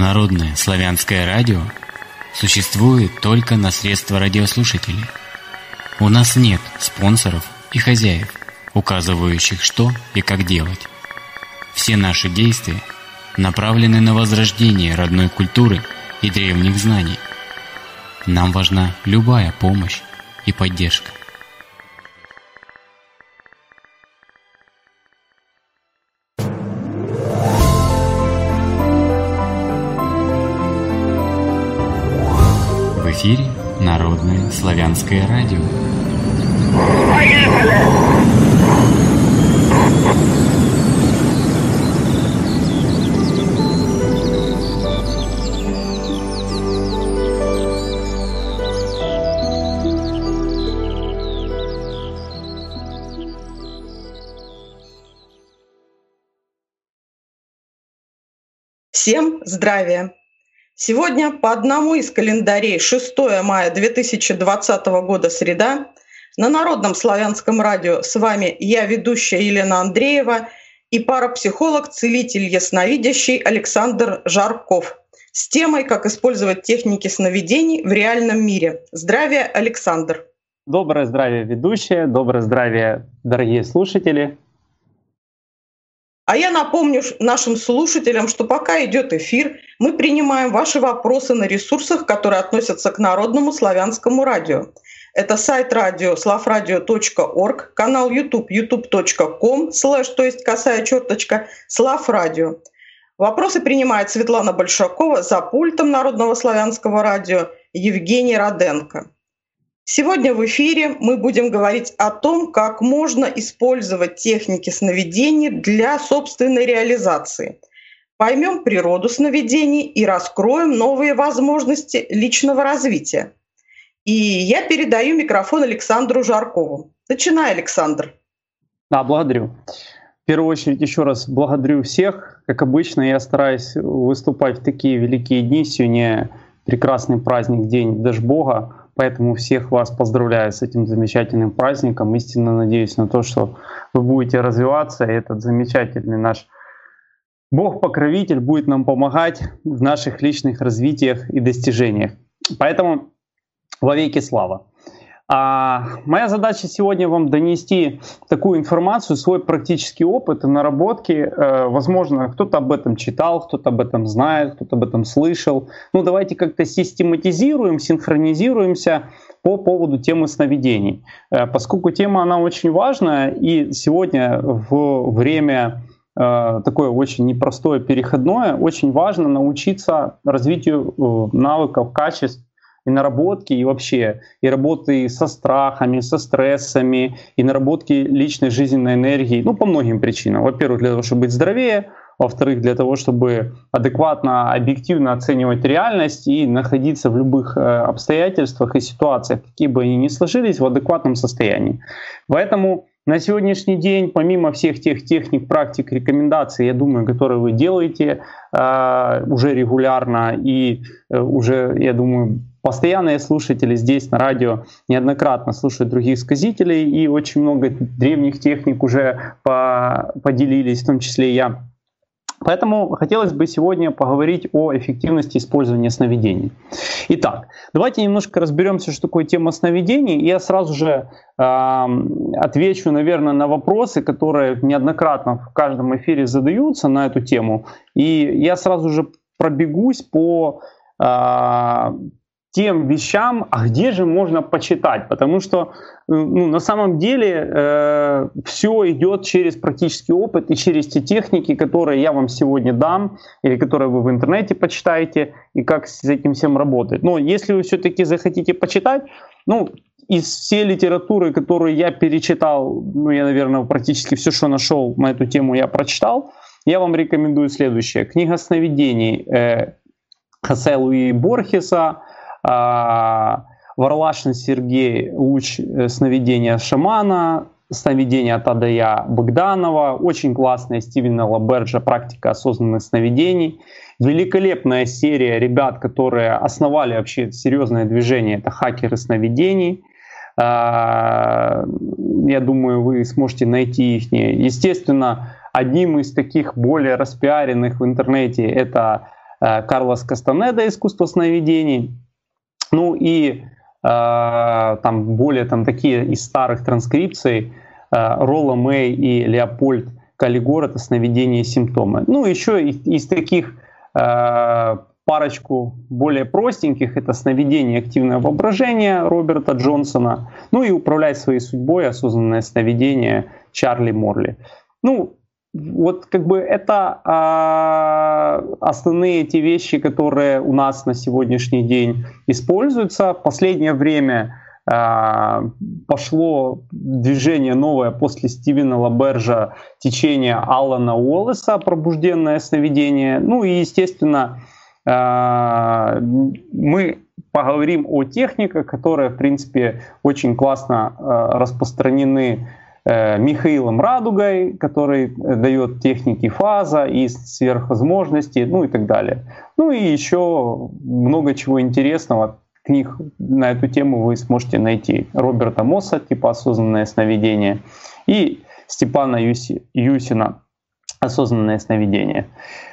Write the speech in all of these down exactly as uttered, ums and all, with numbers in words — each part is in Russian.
Народное славянское радио существует только на средства радиослушателей. У нас нет спонсоров и хозяев, указывающих, что и как делать. Все наши действия направлены на возрождение родной культуры и древних знаний. Нам важна любая помощь и поддержка. В эфире Народное славянское радио. Всем здравия! Сегодня по одному из календарей шестое мая две тысячи двадцатого года среда. На Народном славянском радио с вами я, ведущая Елена Андреева, и парапсихолог, целитель ясновидящий Александр Жарков с темой «Как использовать техники сновидений в реальном мире». Здравия, Александр! Доброе здравие, ведущая! Доброе здравие, дорогие слушатели! А я напомню нашим слушателям, что пока идет эфир, мы принимаем ваши вопросы на ресурсах, которые относятся к Народному славянскому радио. Это сайт радио славрадио точка орг, канал YouTube ютуб точка ком слэш, то есть косая черточка, славрадио. Вопросы принимает Светлана Большакова, за пультом Народного славянского радио Евгений Роденко. Сегодня в эфире мы будем говорить о том, как можно использовать техники сновидений для собственной реализации. Поймем природу сновидений и раскроем новые возможности личного развития. И я передаю микрофон Александру Жаркову. Начинай, Александр. Да, благодарю. В первую очередь еще раз благодарю всех. Как обычно, я стараюсь выступать в такие великие дни. Сегодня прекрасный праздник, День Дашбога. Поэтому всех вас поздравляю с этим замечательным праздником. Истинно надеюсь на то, что вы будете развиваться, и этот замечательный наш Бог-покровитель будет нам помогать в наших личных развитиях и достижениях. Поэтому вовеки слава. А моя задача сегодня вам донести такую информацию, свой практический опыт и наработки. Возможно, кто-то об этом читал, кто-то об этом знает, кто-то об этом слышал. Ну, давайте как-то систематизируем, синхронизируемся по поводу темы сновидений. Поскольку тема, она очень важная, и сегодня в время такое очень непростое, переходное, очень важно научиться развитию навыков, качеств, и наработки, и вообще, и работы со страхами, со стрессами, и наработки личной жизненной энергии, ну, по многим причинам. Во-первых, для того, чтобы быть здоровее, во-вторых, для того, чтобы адекватно, объективно оценивать реальность и находиться в любых обстоятельствах и ситуациях, какие бы они ни сложились, в адекватном состоянии. Поэтому на сегодняшний день, помимо всех тех техник, практик, рекомендаций, я думаю, которые вы делаете э, уже регулярно и э, уже, я думаю, постоянные слушатели здесь на радио неоднократно слушают других сказителей, и очень много древних техник уже по- поделились, в том числе и я. Поэтому хотелось бы сегодня поговорить о эффективности использования сновидений. Итак, давайте немножко разберемся, что такое тема сновидений. И я сразу же э, отвечу, наверное, на вопросы, которые неоднократно в каждом эфире задаются на эту тему. И я сразу же пробегусь по э, тем вещам, а где же можно почитать, потому что ну, на самом деле э, все идет через практический опыт и через те техники, которые я вам сегодня дам, или которые вы в интернете почитаете, и как с этим всем работать. Но если вы все-таки захотите почитать, ну, из всей литературы, которую я перечитал, ну, я, наверное, практически все, что нашел на эту тему, я прочитал, я вам рекомендую следующее. Книга сновидений э, Хосе Луи Борхеса, Варлашин Сергей «Луч сновидения шамана», сновидения Тадея Богданова, очень классная Стивена Лаберджа «Практика осознанных сновидений». Великолепная серия ребят, которые основали вообще серьезное движение, это хакеры сновидений. Я думаю, вы сможете найти их. Естественно, одним из таких более распиаренных в интернете это Карлос Кастанеда «Искусство сновидений». Ну и там более там, такие из старых транскрипций Ролла Мэй и Леопольд Каллигор — это «Сновидения и симптомы». Ну еще из, из таких парочку более простеньких — это «Сновидение и активное воображение» Роберта Джонсона, ну и «Управлять своей судьбой. Осознанное сновидение» Чарли Морли. Ну, вот как бы это а, основные те вещи, которые у нас на сегодняшний день используются. В последнее время а, пошло движение новое после Стивена Лабержа, течение Алана Уоллеса «Пробужденное сновидение». Ну и, естественно, а, мы поговорим о техниках, которые, в принципе, очень классно а, распространены Михаилом Радугой, который дает техники фаза и сверхвозможности, ну и так далее. Ну и еще много чего интересного. Книг на эту тему вы сможете найти. Роберта Мосса, типа «Осознанное сновидение», и Степана Юси, Юсина «Осознанное сновидение».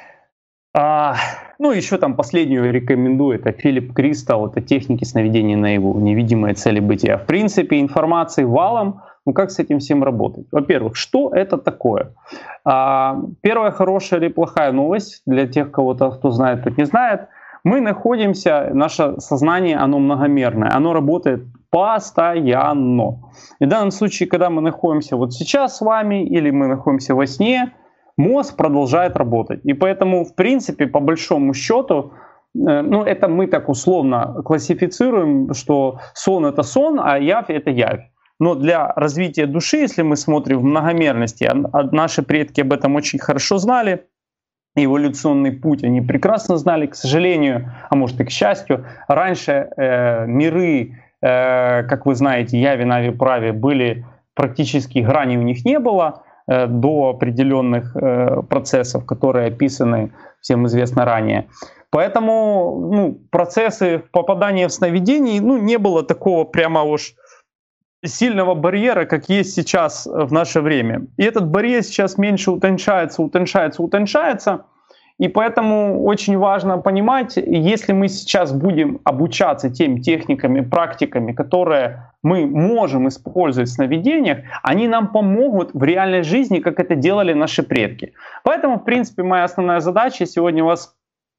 А, ну, еще там последнюю рекомендую, это Филипп Кристал, это «Техники сновидений наяву. Невидимые цели бытия». В принципе, информации валом. Ну, как с этим всем работать? Во-первых, что это такое? А, первая хорошая или плохая новость для тех, кого-то, кто знает, кто не знает. Мы находимся, наше сознание, оно многомерное, оно работает постоянно. И в данном случае, когда мы находимся вот сейчас с вами или мы находимся во сне, мозг продолжает работать. И поэтому, в принципе, по большому счету, ну, это мы так условно классифицируем, что сон — это сон, а явь — это явь. Но для развития души, если мы смотрим в многомерности, а наши предки об этом очень хорошо знали, эволюционный путь они прекрасно знали, к сожалению, а может и к счастью, раньше э, миры, э, как вы знаете, яви, нави, прави, были практически, граней у них не было э, до определенных э, процессов, которые описаны всем известно ранее. Поэтому ну, процессы попадания в сновидение, ну, не было такого прямо уж сильного барьера, как есть сейчас в наше время. И этот барьер сейчас меньше утончается, утончается, утончается. И поэтому очень важно понимать, если мы сейчас будем обучаться тем техниками, практиками, которые мы можем использовать в сновидениях, они нам помогут в реальной жизни, как это делали наши предки. Поэтому, в принципе, моя основная задача сегодня вас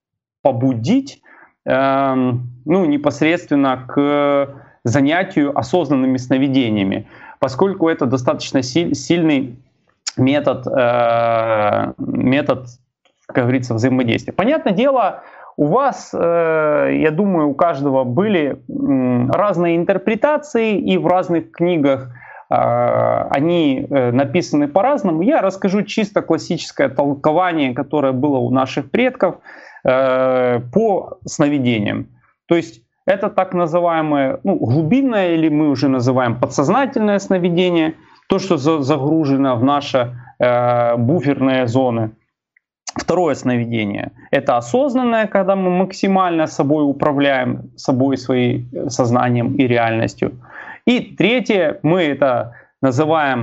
побудить э, ну, непосредственно к занятию осознанными сновидениями, поскольку это достаточно сильный метод, э, метод, как говорится, взаимодействия. Понятное дело, у вас, э, я думаю, у каждого были э, разные интерпретации, и в разных книгах э, они э, написаны по-разному. Я расскажу чисто классическое толкование, которое было у наших предков э, по сновидениям. То есть это так называемое ну, глубинное, или мы уже называем подсознательное сновидение, то, что за, загружено в наши э, буферные зоны. Второе сновидение — это осознанное, когда мы максимально собой управляем, собой, своим сознанием и реальностью. И третье, мы это называем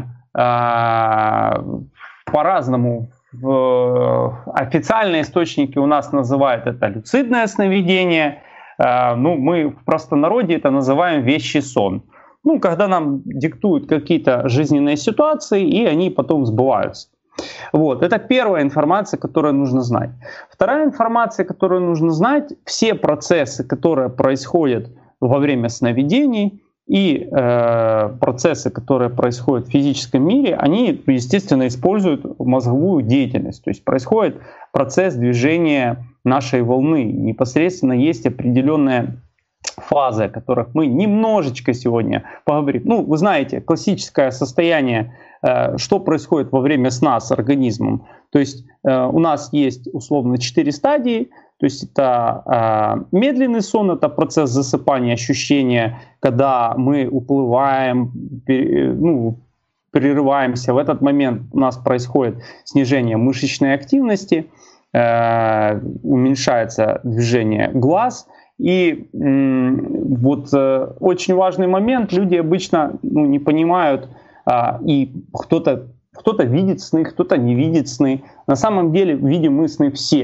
э, по-разному. В, официальные источники у нас называют это люцидное сновидение. Ну, мы в простонародье это называем вещий сон. Ну, когда нам диктуют какие-то жизненные ситуации, и они потом сбываются. Вот. Это первая информация, которую нужно знать. Вторая информация, которую нужно знать, все процессы, которые происходят во время сновидений, и э, процессы, которые происходят в физическом мире, они, естественно, используют мозговую деятельность. То есть происходит процесс движения нашей волны. Непосредственно есть определенные фазы, о которых мы немножечко сегодня поговорим. Ну, вы знаете, классическое состояние, э, что происходит во время сна с организмом. То есть э, у нас есть условно четыре стадии. То есть это э, медленный сон, это процесс засыпания, ощущения, когда мы уплываем, пер, ну, прерываемся. В этот момент у нас происходит снижение мышечной активности, э, уменьшается движение глаз. И э, вот э, очень важный момент, люди обычно ну, не понимают, э, и кто-то, кто-то видит сны, кто-то не видит сны. На самом деле видим мы сны все.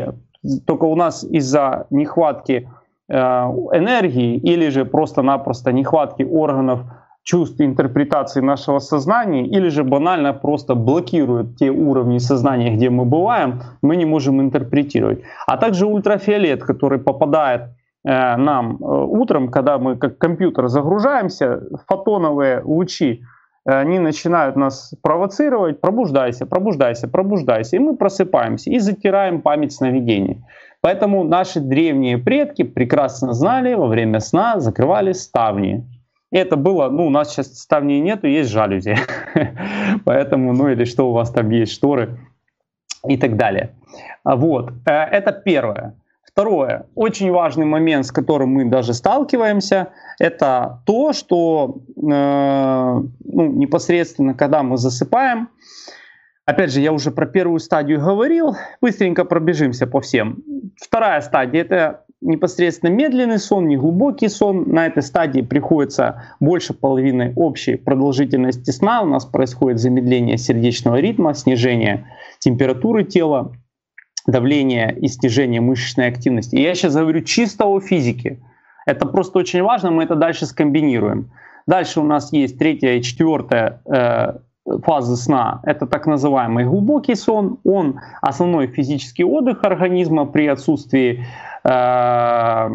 только у нас из-за нехватки э, энергии или же просто-напросто нехватки органов чувств и интерпретации нашего сознания, или же банально просто блокирует те уровни сознания, где мы бываем, мы не можем интерпретировать. А также ультрафиолет, который попадает э, нам э, утром, когда мы как компьютер загружаемся, фотоновые лучи, э, они начинают нас провоцировать: пробуждайся, пробуждайся, пробуждайся. И мы просыпаемся и затираем память сновидений. Поэтому наши древние предки прекрасно знали, во время сна закрывали ставни. Это было, ну, у нас сейчас ставней нету, есть жалюзи. Поэтому, ну, или что у вас там есть, шторы и так далее. Вот, это первое. Второе, очень важный момент, с которым мы даже сталкиваемся, это то, что э, ну, непосредственно, когда мы засыпаем, опять же, я уже про первую стадию говорил, быстренько пробежимся по всем. Вторая стадия — это непосредственно медленный сон, неглубокий сон. На этой стадии приходится больше половины общей продолжительности сна. У нас происходит замедление сердечного ритма, снижение температуры тела, давление и снижение мышечной активности. И я сейчас говорю чисто о физике. Это просто очень важно, мы это дальше скомбинируем. Дальше у нас есть третья и четвертая э, фазы сна. Это так называемый глубокий сон. Он основной физический отдых организма при отсутствии э,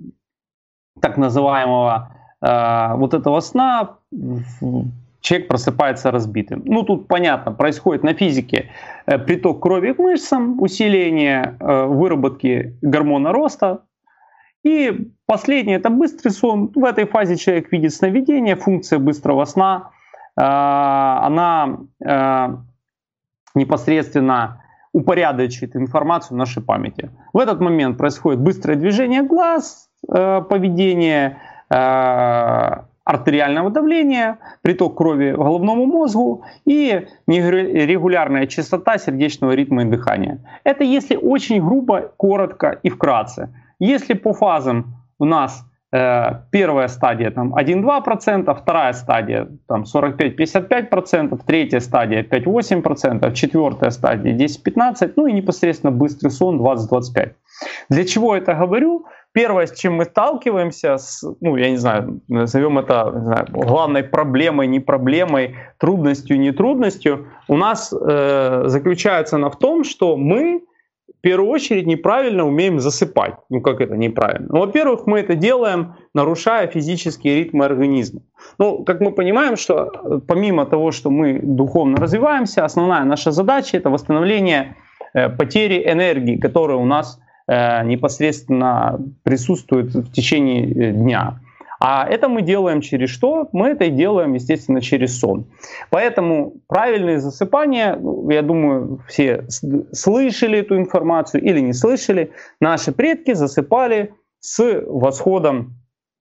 так называемого э, вот этого сна. Человек просыпается разбитым. Ну, тут понятно, происходит на физике э, приток крови к мышцам, усиление э, выработки гормона роста. И последнее — это быстрый сон. В этой фазе человек видит сновидение, функция быстрого сна. Э, она э, непосредственно упорядочивает информацию в нашей памяти. В этот момент происходит быстрое движение глаз, э, поведение, э, артериального давления, приток крови к головному мозгу и нерегулярная частота сердечного ритма и дыхания. Это если очень грубо, коротко и вкратце. Если по фазам у нас э, первая стадия там один-два процента, вторая стадия там сорок пять-пятьдесят пять процентов, третья стадия пять-восемь процентов, четвертая стадия десять-пятнадцать процентов, ну и непосредственно быстрый сон двадцать-двадцать пять процентов. Для чего это говорю? Первое, с чем мы сталкиваемся, с, ну, я не знаю, назовем это, не знаю, главной проблемой, не проблемой, трудностью, не трудностью, у нас э, заключается она в том, что мы в первую очередь неправильно умеем засыпать. Ну, как это неправильно? Ну, во-первых, мы это делаем, нарушая физические ритмы организма. Ну, как мы понимаем, что помимо того, что мы духовно развиваемся, основная наша задача — это восстановление э, потери энергии, которая у нас непосредственно присутствует в течение дня. А это мы делаем через что? Мы это делаем, естественно, через сон. Поэтому правильное засыпание, я думаю, все слышали эту информацию или не слышали, наши предки засыпали с восходом,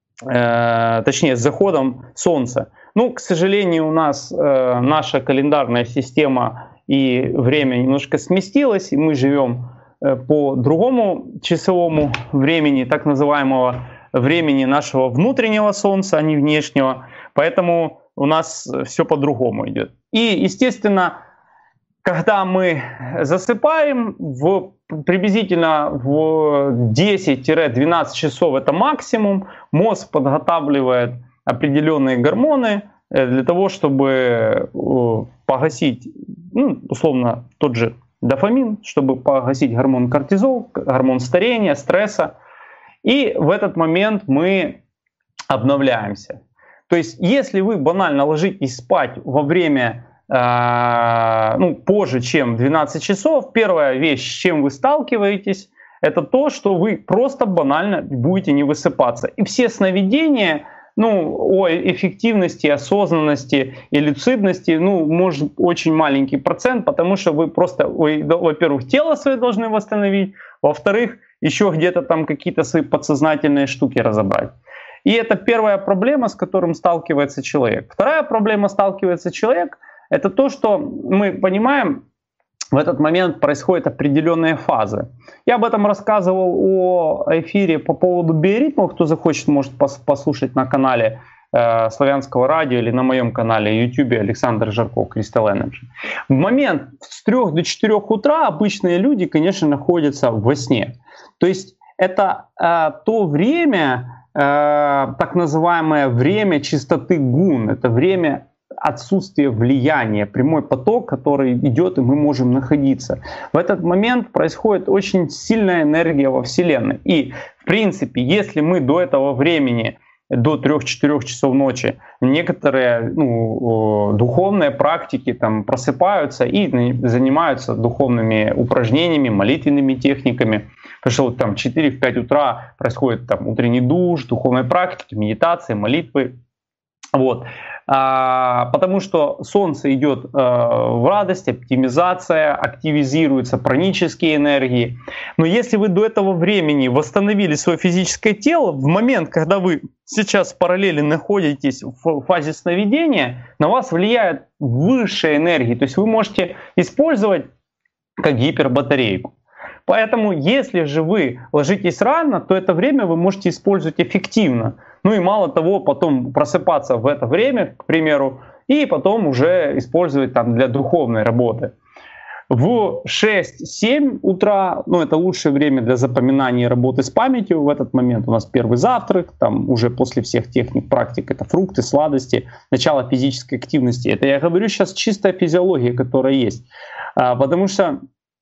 э, точнее, с заходом солнца. Ну, к сожалению, у нас э, наша календарная система и время немножко сместилось, и мы живем по другому часовому времени, так называемого времени нашего внутреннего Солнца, а не внешнего. Поэтому у нас все по-другому идет. И, естественно, когда мы засыпаем, в, приблизительно в десять-двенадцать часов, это максимум, мозг подготавливает определенные гормоны для того, чтобы погасить, ну, условно, тот же дофамин, чтобы погасить гормон кортизол, гормон старения, стресса. И в этот момент мы обновляемся. То есть, если вы банально ложитесь спать во время, э, ну, позже, чем двенадцать часов, первая вещь, с чем вы сталкиваетесь, это то, что вы просто банально будете не высыпаться. И все сновидения, ну, о эффективности, осознанности и люцидности, ну, может, очень маленький процент, потому что вы просто, вы, во-первых, тело свое должны восстановить, во-вторых, еще где-то там какие-то свои подсознательные штуки разобрать. И это первая проблема, с которой сталкивается человек. Вторая проблема, сталкивается человек, это то, что мы понимаем, в этот момент происходят определенные фазы. Я об этом рассказывал о эфире по поводу биоритмов. Кто захочет, может послушать на канале э, Славянского радио или на моем канале YouTube Александр Жарков, Crystal Energy. В момент с трёх до четырёх утра обычные люди, конечно, находятся во сне. То есть это э, то время, э, так называемое время чистоты гун, это время отсутствие влияния, прямой поток, который идет, и мы можем находиться. В этот момент происходит очень сильная энергия во Вселенной. И, в принципе, если мы до этого времени, до трёх-четырёх часов ночи, некоторые ну, духовные практики там, просыпаются и занимаются духовными упражнениями, молитвенными техниками, потому что вот, там четыре-пять утра происходит там, утренний душ, духовные практики, медитации, молитвы. Вот. А, потому что Солнце идет а, в радость, оптимизация, активизируются пранические энергии. Но если вы до этого времени восстановили свое физическое тело, в момент, когда вы сейчас в параллели находитесь в фазе сновидения, на вас влияет высшая энергия. То есть вы можете использовать как гипербатарейку. Поэтому, если же вы ложитесь рано, то это время вы можете использовать эффективно. Ну и мало того, потом просыпаться в это время, к примеру, и потом уже использовать там для духовной работы. В шесть-семь утра, ну это лучшее время для запоминания и работы с памятью. В этот момент у нас первый завтрак, там уже после всех техник, практик, это фрукты, сладости, начало физической активности. Это я говорю сейчас чистая физиология, которая есть. А, потому что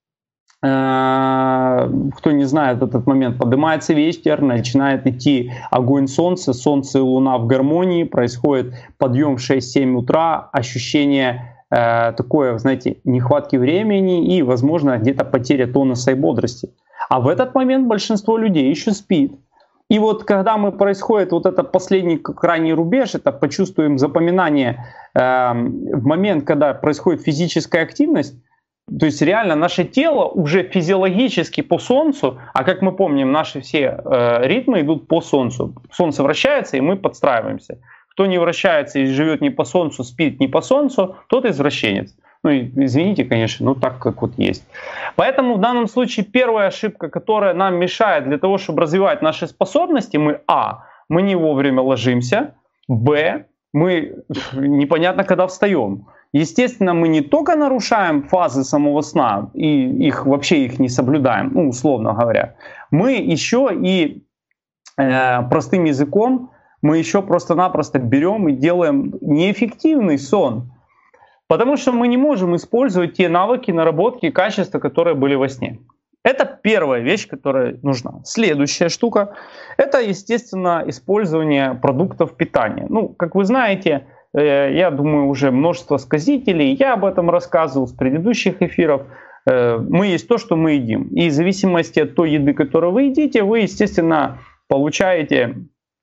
кто не знает, в этот момент поднимается вечер, начинает идти огонь солнца, солнце и луна в гармонии, происходит подъем в шесть-семь утра, ощущение э, такое, знаете, нехватки времени и, возможно, где-то потеря тонуса и бодрости. А в этот момент большинство людей еще спит. И вот когда мы происходит вот это последний крайний рубеж, это почувствуем запоминание э, в момент, когда происходит физическая активность. То есть реально наше тело уже физиологически по Солнцу, а как мы помним, наши все э, ритмы идут по Солнцу. Солнце вращается, и мы подстраиваемся. Кто не вращается и живет не по Солнцу, спит не по Солнцу, тот извращенец. Ну, извините, конечно, но так как вот есть. Поэтому в данном случае первая ошибка, которая нам мешает для того, чтобы развивать наши способности, мы а. мы не вовремя ложимся, б. мы непонятно когда встаем. Естественно, мы не только нарушаем фазы самого сна и их вообще их не соблюдаем, ну, условно говоря, мы еще и э, простым языком, мы еще просто-напросто берем и делаем неэффективный сон, потому что мы не можем использовать те навыки, наработки, качества, которые были во сне. Это первая вещь, которая нужна. Следующая штука – это, естественно, использование продуктов питания. Ну, как вы знаете, я думаю, уже множество сказителей, я об этом рассказывал с предыдущих эфиров. Мы есть то, что мы едим. И в зависимости от той еды, которую вы едите, вы, естественно, получаете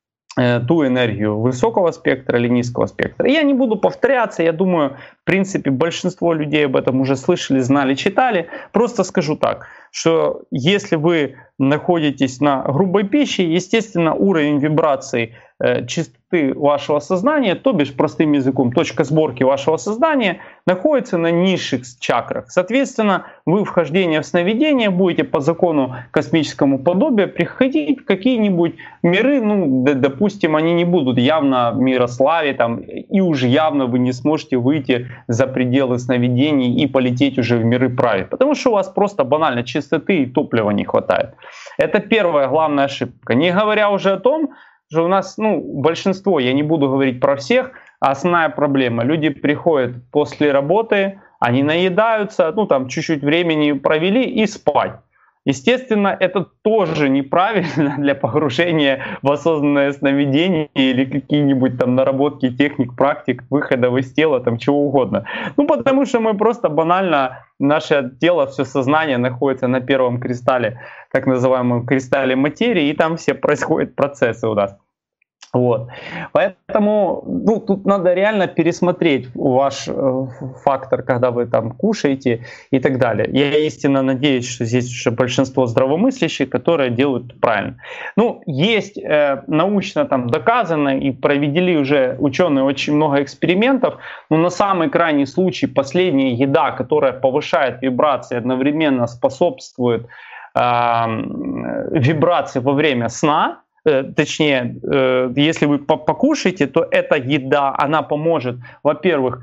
ту энергию высокого спектра или низкого спектра. Я не буду повторяться, я думаю, в принципе, большинство людей об этом уже слышали, знали, читали. Просто скажу так, что если вы находитесь на грубой пище, естественно, уровень вибраций э, частоты вашего сознания, то бишь простым языком, точка сборки вашего сознания находится на низших чакрах. Соответственно, вы вхождение в сновидение будете по закону космическому подобию приходить в какие-нибудь миры, ну, допустим, они не будут явно в мирославе, там, и уж явно вы не сможете выйти за пределы сновидений и полететь уже в миры прави, потому что у вас просто банально чистоты и топлива не хватает. Это первая главная ошибка. Не говоря уже о том, что у нас, ну, большинство, я не буду говорить про всех, а основная проблема. Люди приходят после работы, они наедаются, ну там чуть-чуть времени провели и спать. Естественно, это тоже неправильно для погружения в осознанное сновидение или какие-нибудь там наработки техник, практик, выхода из тела, там чего угодно. Ну потому что мы просто банально, наше тело, все сознание находится на первом кристалле, так называемом кристалле материи, и там все происходят процессы у нас. Вот. Поэтому ну, тут надо реально пересмотреть ваш э, фактор, когда вы там кушаете и так далее. Я истинно надеюсь, что здесь уже большинство здравомыслящих, которые делают правильно. Ну, есть э, научно там доказано и провели уже ученые очень много экспериментов, но на самый крайний случай последняя еда, которая повышает вибрации, одновременно способствует э, вибрации во время сна, точнее, если вы покушаете, то эта еда, она поможет, во-первых,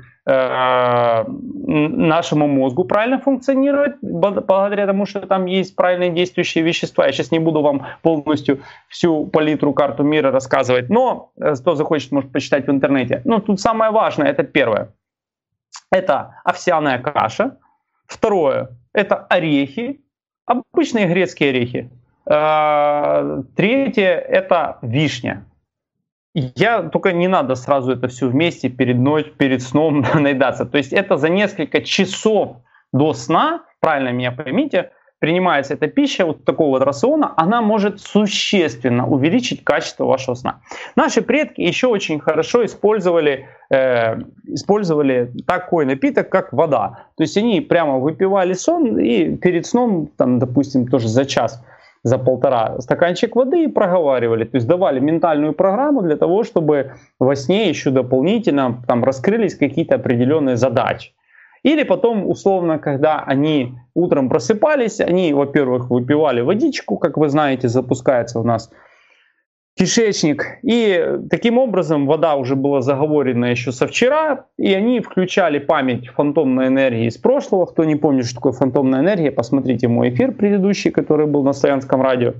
нашему мозгу правильно функционировать, благодаря тому, что там есть правильно действующие вещества. Я сейчас не буду вам полностью всю палитру, карту мира рассказывать, но кто захочет, может почитать в интернете. Но тут самое важное, это первое. Это овсяная каша. Второе, это орехи, обычные грецкие орехи. Третье, это вишня. Я только не надо сразу это все вместе перед ночью, перед сном наедаться. То есть это за несколько часов до сна, правильно меня поймите, принимается эта пища, вот такого вот рациона, она может существенно увеличить качество вашего сна. Наши предки еще очень хорошо использовали, э, использовали такой напиток, как вода. То есть они прямо выпивали сон и перед сном, там, допустим, тоже за час, за полтора стаканчик воды и проговаривали. То есть давали ментальную программу для того, чтобы во сне еще дополнительно там раскрылись какие-то определенные задачи. Или потом, условно, когда они утром просыпались, они, во-первых, выпивали водичку, как вы знаете, запускается у нас кишечник. И таким образом вода уже была заговорена еще со вчера, и они включали память фантомной энергии из прошлого. Кто не помнит, что такое фантомная энергия, посмотрите мой эфир предыдущий, который был на Славянском радио.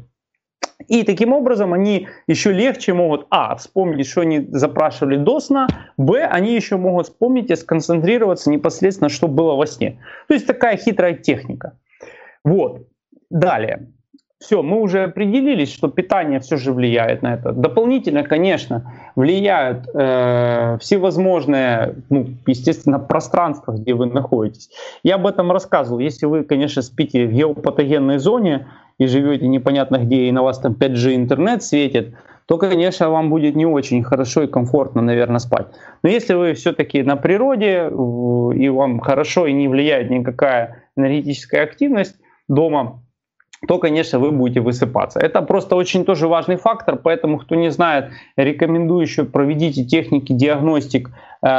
И таким образом они еще легче могут, а, вспомнить, что они запрашивали до сна, б, они еще могут вспомнить и сконцентрироваться непосредственно, что было во сне. То есть такая хитрая техника. Вот. Далее. Все, мы уже определились, что питание все же влияет на это. Дополнительно, конечно, влияют э, всевозможные, ну, естественно, пространства, где вы находитесь. Я об этом рассказывал. Если вы, конечно, спите в геопатогенной зоне и живете непонятно где, и на вас там пять джи интернет светит, то, конечно, вам будет не очень хорошо и комфортно, наверное, спать. Но если вы все-таки на природе, и вам хорошо и не влияет никакая энергетическая активность дома, то, конечно, вы будете высыпаться. Это просто очень тоже важный фактор, поэтому, кто не знает, рекомендую еще проведите техники диагностик э,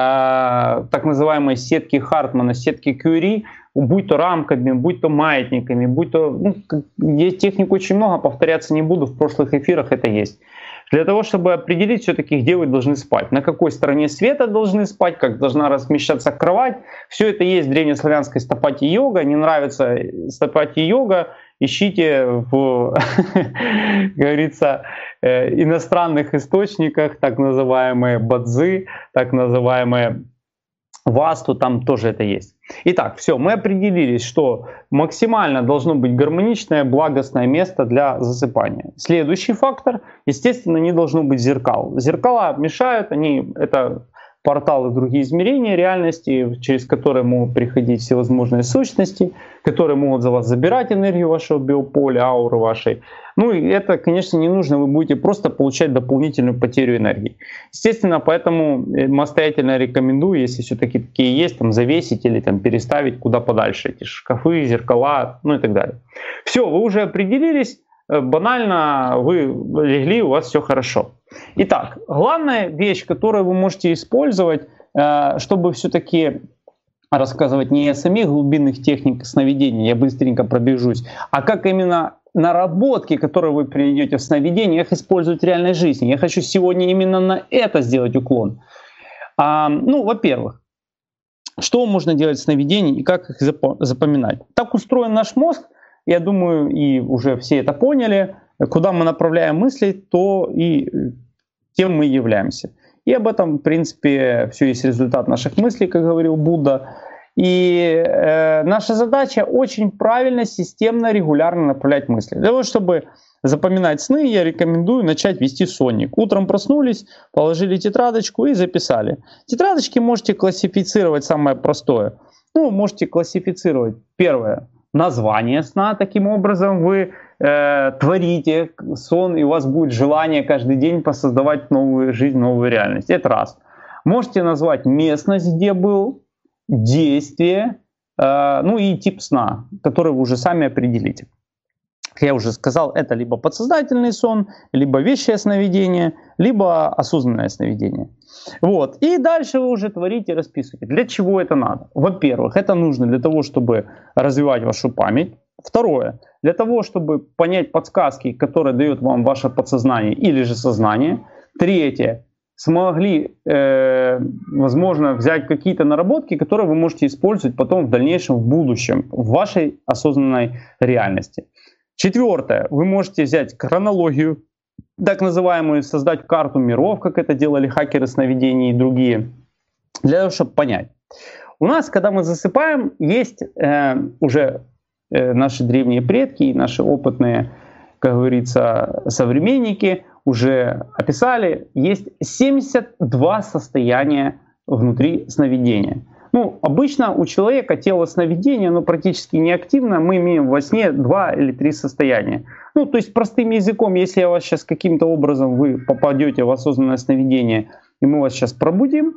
так называемой сетки Хартмана, сетки Кюри, будь то рамками, будь то маятниками, будь то... Ну, есть техник очень много, повторяться не буду, в прошлых эфирах это есть. Для того, чтобы определить все-таки, где вы должны спать, на какой стороне света должны спать, как должна размещаться кровать. Все это есть в древнеславянской стапати-йога. Не нравится стапати-йога, ищите в, как говорится, иностранных источниках, так называемые бадзи, так называемые васту, там тоже это есть. Итак, все, мы определились, что максимально должно быть гармоничное, благостное место для засыпания. Следующий фактор, естественно, не должно быть зеркал. Зеркала мешают, они это порталы в другие измерения реальности, через которые могут приходить всевозможные сущности, которые могут за вас забирать энергию вашего биополя, ауры вашей. Ну и это, конечно, не нужно, вы будете просто получать дополнительную потерю энергии. Естественно, поэтому настоятельно рекомендую, если все-таки такие есть, там завесить или там переставить куда подальше эти шкафы, зеркала, ну и так далее. Все, вы уже определились, банально вы легли, у вас все хорошо. Итак, главная вещь, которую вы можете использовать, чтобы все-таки рассказывать не о самих глубинных техниках сновидения, я быстренько пробежусь, а как именно наработки, которые вы приведете в сновидениях, использовать в реальной жизни. Я хочу сегодня именно на это сделать уклон. А, ну, во-первых, что можно делать в сновидении и как их запоминать? Так устроен наш мозг, я думаю, и уже все это поняли. Куда мы направляем мысли, то и тем мы являемся. И об этом, в принципе, все есть результат наших мыслей, как говорил Будда. И э, наша задача очень правильно, системно, регулярно направлять мысли. Для того, чтобы запоминать сны, я рекомендую начать вести сонник. Утром проснулись, положили тетрадочку и записали. Тетрадочки можете классифицировать самое простое. Ну, можете классифицировать первое. Название сна, таким образом вы э, творите сон, и у вас будет желание каждый день посоздавать новую жизнь, новую реальность. Это раз. Можете назвать местность, где был, действие, э, ну и тип сна, который вы уже сами определите. Как я уже сказал, это либо подсознательный сон, либо вещее сновидение, либо осознанное сновидение. Вот. И дальше вы уже творите, расписываете. Для чего это надо? Во-первых, это нужно для того, чтобы развивать вашу память. Второе. Для того, чтобы понять подсказки, которые дает вам ваше подсознание или же сознание. Третье. Смогли, э, возможно, взять какие-то наработки, которые вы можете использовать потом в дальнейшем, в будущем, в вашей осознанной реальности. Четвертое. Вы можете взять хронологию, так называемую, создать карту миров, как это делали хакеры сновидений и другие, для того, чтобы понять. У нас, когда мы засыпаем, есть э, уже э, наши древние предки и наши опытные, как говорится, современники уже описали, есть семьдесят два состояния внутри сновидения. Ну, обычно у человека тело сновидения, оно практически неактивно, мы имеем во сне два или три состояния. Ну, то есть простым языком, если я вас сейчас каким-то образом, вы попадете в осознанное сновидение, и мы вас сейчас пробудим,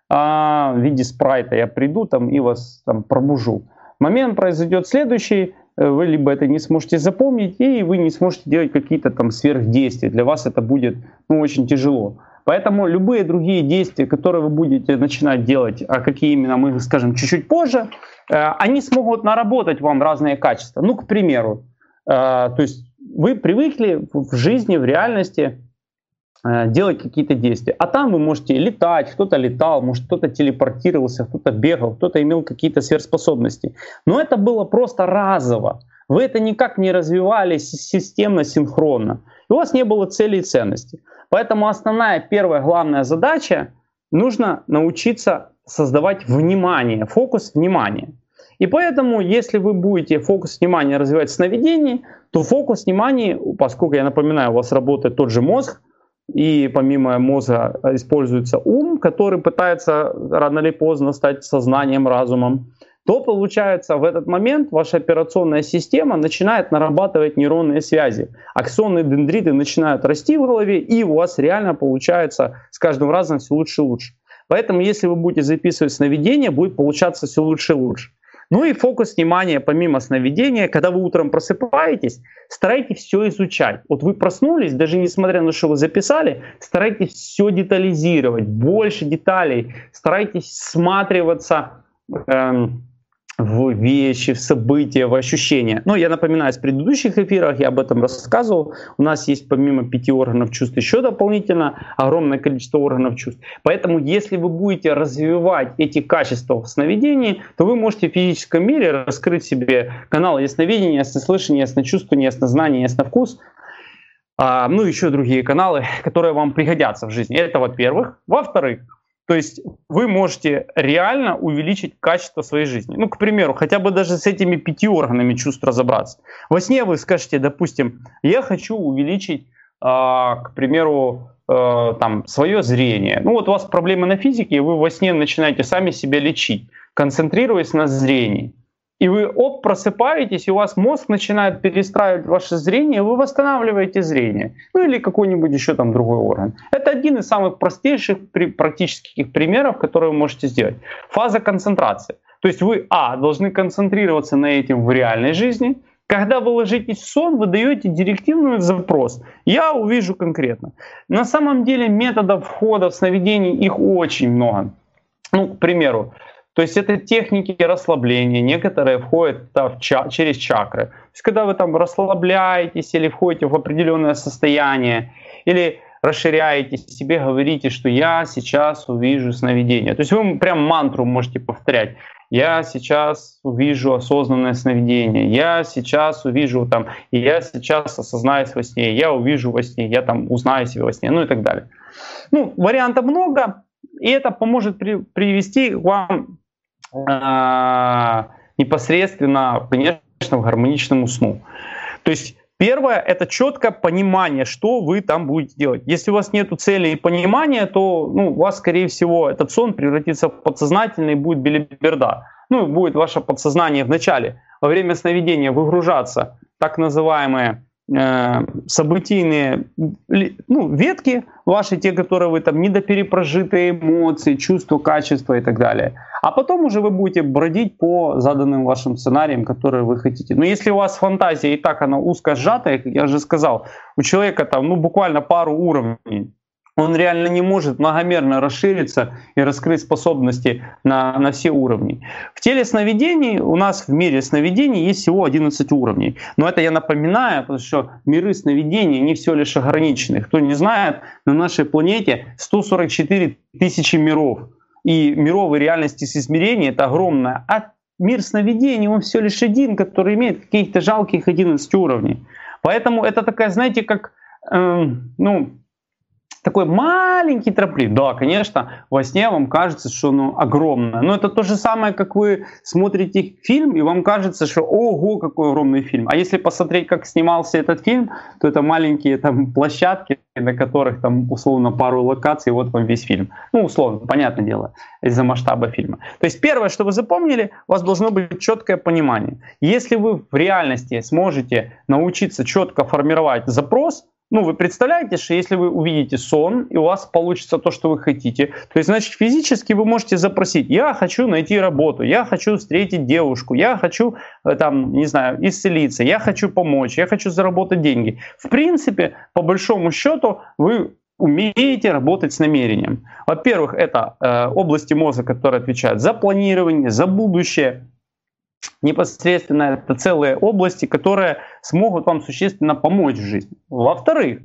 а в виде спрайта я приду там и вас там пробужу. Момент произойдет следующий, вы либо это не сможете запомнить, и вы не сможете делать какие-то там сверхдействия. Для вас это будет, ну, очень тяжело. Поэтому любые другие действия, которые вы будете начинать делать, а какие именно мы скажем чуть-чуть позже, они смогут наработать вам разные качества. Ну, к примеру, то есть вы привыкли в жизни, в реальности делать какие-то действия. А там вы можете летать, кто-то летал, может кто-то телепортировался, кто-то бегал, кто-то имел какие-то сверхспособности. Но это было просто разово. Вы это никак не развивали системно, синхронно. И у вас не было цели и ценности. Поэтому основная, первая, главная задача — нужно научиться создавать внимание, фокус внимания. И поэтому, если вы будете фокус внимания развивать в сновидении, то фокус внимания, поскольку, я напоминаю, у вас работает тот же мозг, и помимо мозга используется ум, который пытается рано или поздно стать сознанием, разумом, то получается в этот момент ваша операционная система начинает нарабатывать нейронные связи. Аксонные дендриты начинают расти в голове, и у вас реально получается с каждым разом все лучше и лучше. Поэтому если вы будете записывать сновидения, будет получаться все лучше и лучше. Ну и фокус внимания помимо сновидения, когда вы утром просыпаетесь, старайтесь все изучать. Вот вы проснулись, даже несмотря на то, что вы записали, старайтесь все детализировать, больше деталей, старайтесь всматриваться эм, в вещи, в события, в ощущения. Но я напоминаю, в предыдущих эфирах я об этом рассказывал. У нас есть помимо пяти органов чувств еще дополнительно огромное количество органов чувств. Поэтому если вы будете развивать эти качества в сновидении, то вы можете в физическом мире раскрыть себе каналы ясновидения, яснослышания, ясночувствования, яснознания, ясновкус. А, ну и еще другие каналы, которые вам пригодятся в жизни. Это во-первых. Во-вторых, то есть вы можете реально увеличить качество своей жизни. Ну, к примеру, хотя бы даже с этими пяти органами чувств разобраться. Во сне вы скажете, допустим, я хочу увеличить, э, к примеру, э, там, свое зрение. Ну вот у вас проблемы на физике, и вы во сне начинаете сами себя лечить, концентрируясь на зрении. И вы, оп, просыпаетесь, и у вас мозг начинает перестраивать ваше зрение, и вы восстанавливаете зрение. Ну или какой-нибудь еще там другой орган. Это один из самых простейших практических примеров, которые вы можете сделать. Фаза концентрации. То есть вы, а, должны концентрироваться на этом в реальной жизни. Когда вы ложитесь в сон, вы даете директивный запрос. Я увижу конкретно. На самом деле методов входа в сновидение их очень много. Ну, к примеру, то есть это техники расслабления, некоторые входят да, в ча- через чакры. То есть когда вы там расслабляетесь или входите в определенное состояние, или расширяетесь, себе говорите, что я сейчас увижу сновидение. То есть вы прям мантру можете повторять. Я сейчас увижу осознанное сновидение, я сейчас увижу там, и я сейчас осознаюсь во сне, я увижу во сне, я там узнаю себя во сне, ну и так далее. Ну, вариантов много, и это поможет при, привести к вам э, непосредственно, конечно, к гармоничному сну. То есть первое — это четкое понимание, что вы там будете делать. Если у вас нет цели и понимания, то ну, у вас, скорее всего, этот сон превратится в подсознательный и будет белиберда. Ну, и будет ваше подсознание вначале, во время сновидения, выгружаться так называемые э, событийные ну, ветки ваши, те, которые вы там недоперепрожитые эмоции, чувства, качества и так далее. А потом уже вы будете бродить по заданным вашим сценариям, которые вы хотите. Но если у вас фантазия и так она узко сжатая, как я уже сказал, у человека там ну, буквально пару уровней он реально не может многомерно расшириться и раскрыть способности на, на все уровни. В теле сновидений, у нас в мире сновидений есть всего одиннадцать уровней. Но это я напоминаю, потому что миры сновидений, они всего лишь ограничены. Кто не знает, на нашей планете сто сорок четыре тысячи миров. И миров и реальности с измерений — это огромное. А мир сновидений, он всего лишь один, который имеет каких-то жалких одиннадцать уровней. Поэтому это такая, знаете, как, э, ну, такой маленький трамплин. Да, конечно, во сне вам кажется, что оно огромное. Но это то же самое, как вы смотрите фильм, и вам кажется, что ого, какой огромный фильм. А если посмотреть, как снимался этот фильм, то это маленькие там площадки, на которых там условно пару локаций, вот вам весь фильм. Ну, условно, понятное дело, из-за масштаба фильма. То есть первое, что вы запомнили, у вас должно быть четкое понимание. Если вы в реальности сможете научиться четко формировать запрос, ну, вы представляете, что если вы увидите сон, и у вас получится то, что вы хотите, то есть, значит, физически вы можете запросить: я хочу найти работу, я хочу встретить девушку, я хочу, там, не знаю, исцелиться, я хочу помочь, я хочу заработать деньги. В принципе, по большому счету, вы умеете работать с намерением. Во-первых, это э, области мозга, которые отвечают за планирование, за будущее. Непосредственно это целые области, которые смогут вам существенно помочь в жизни. Во-вторых,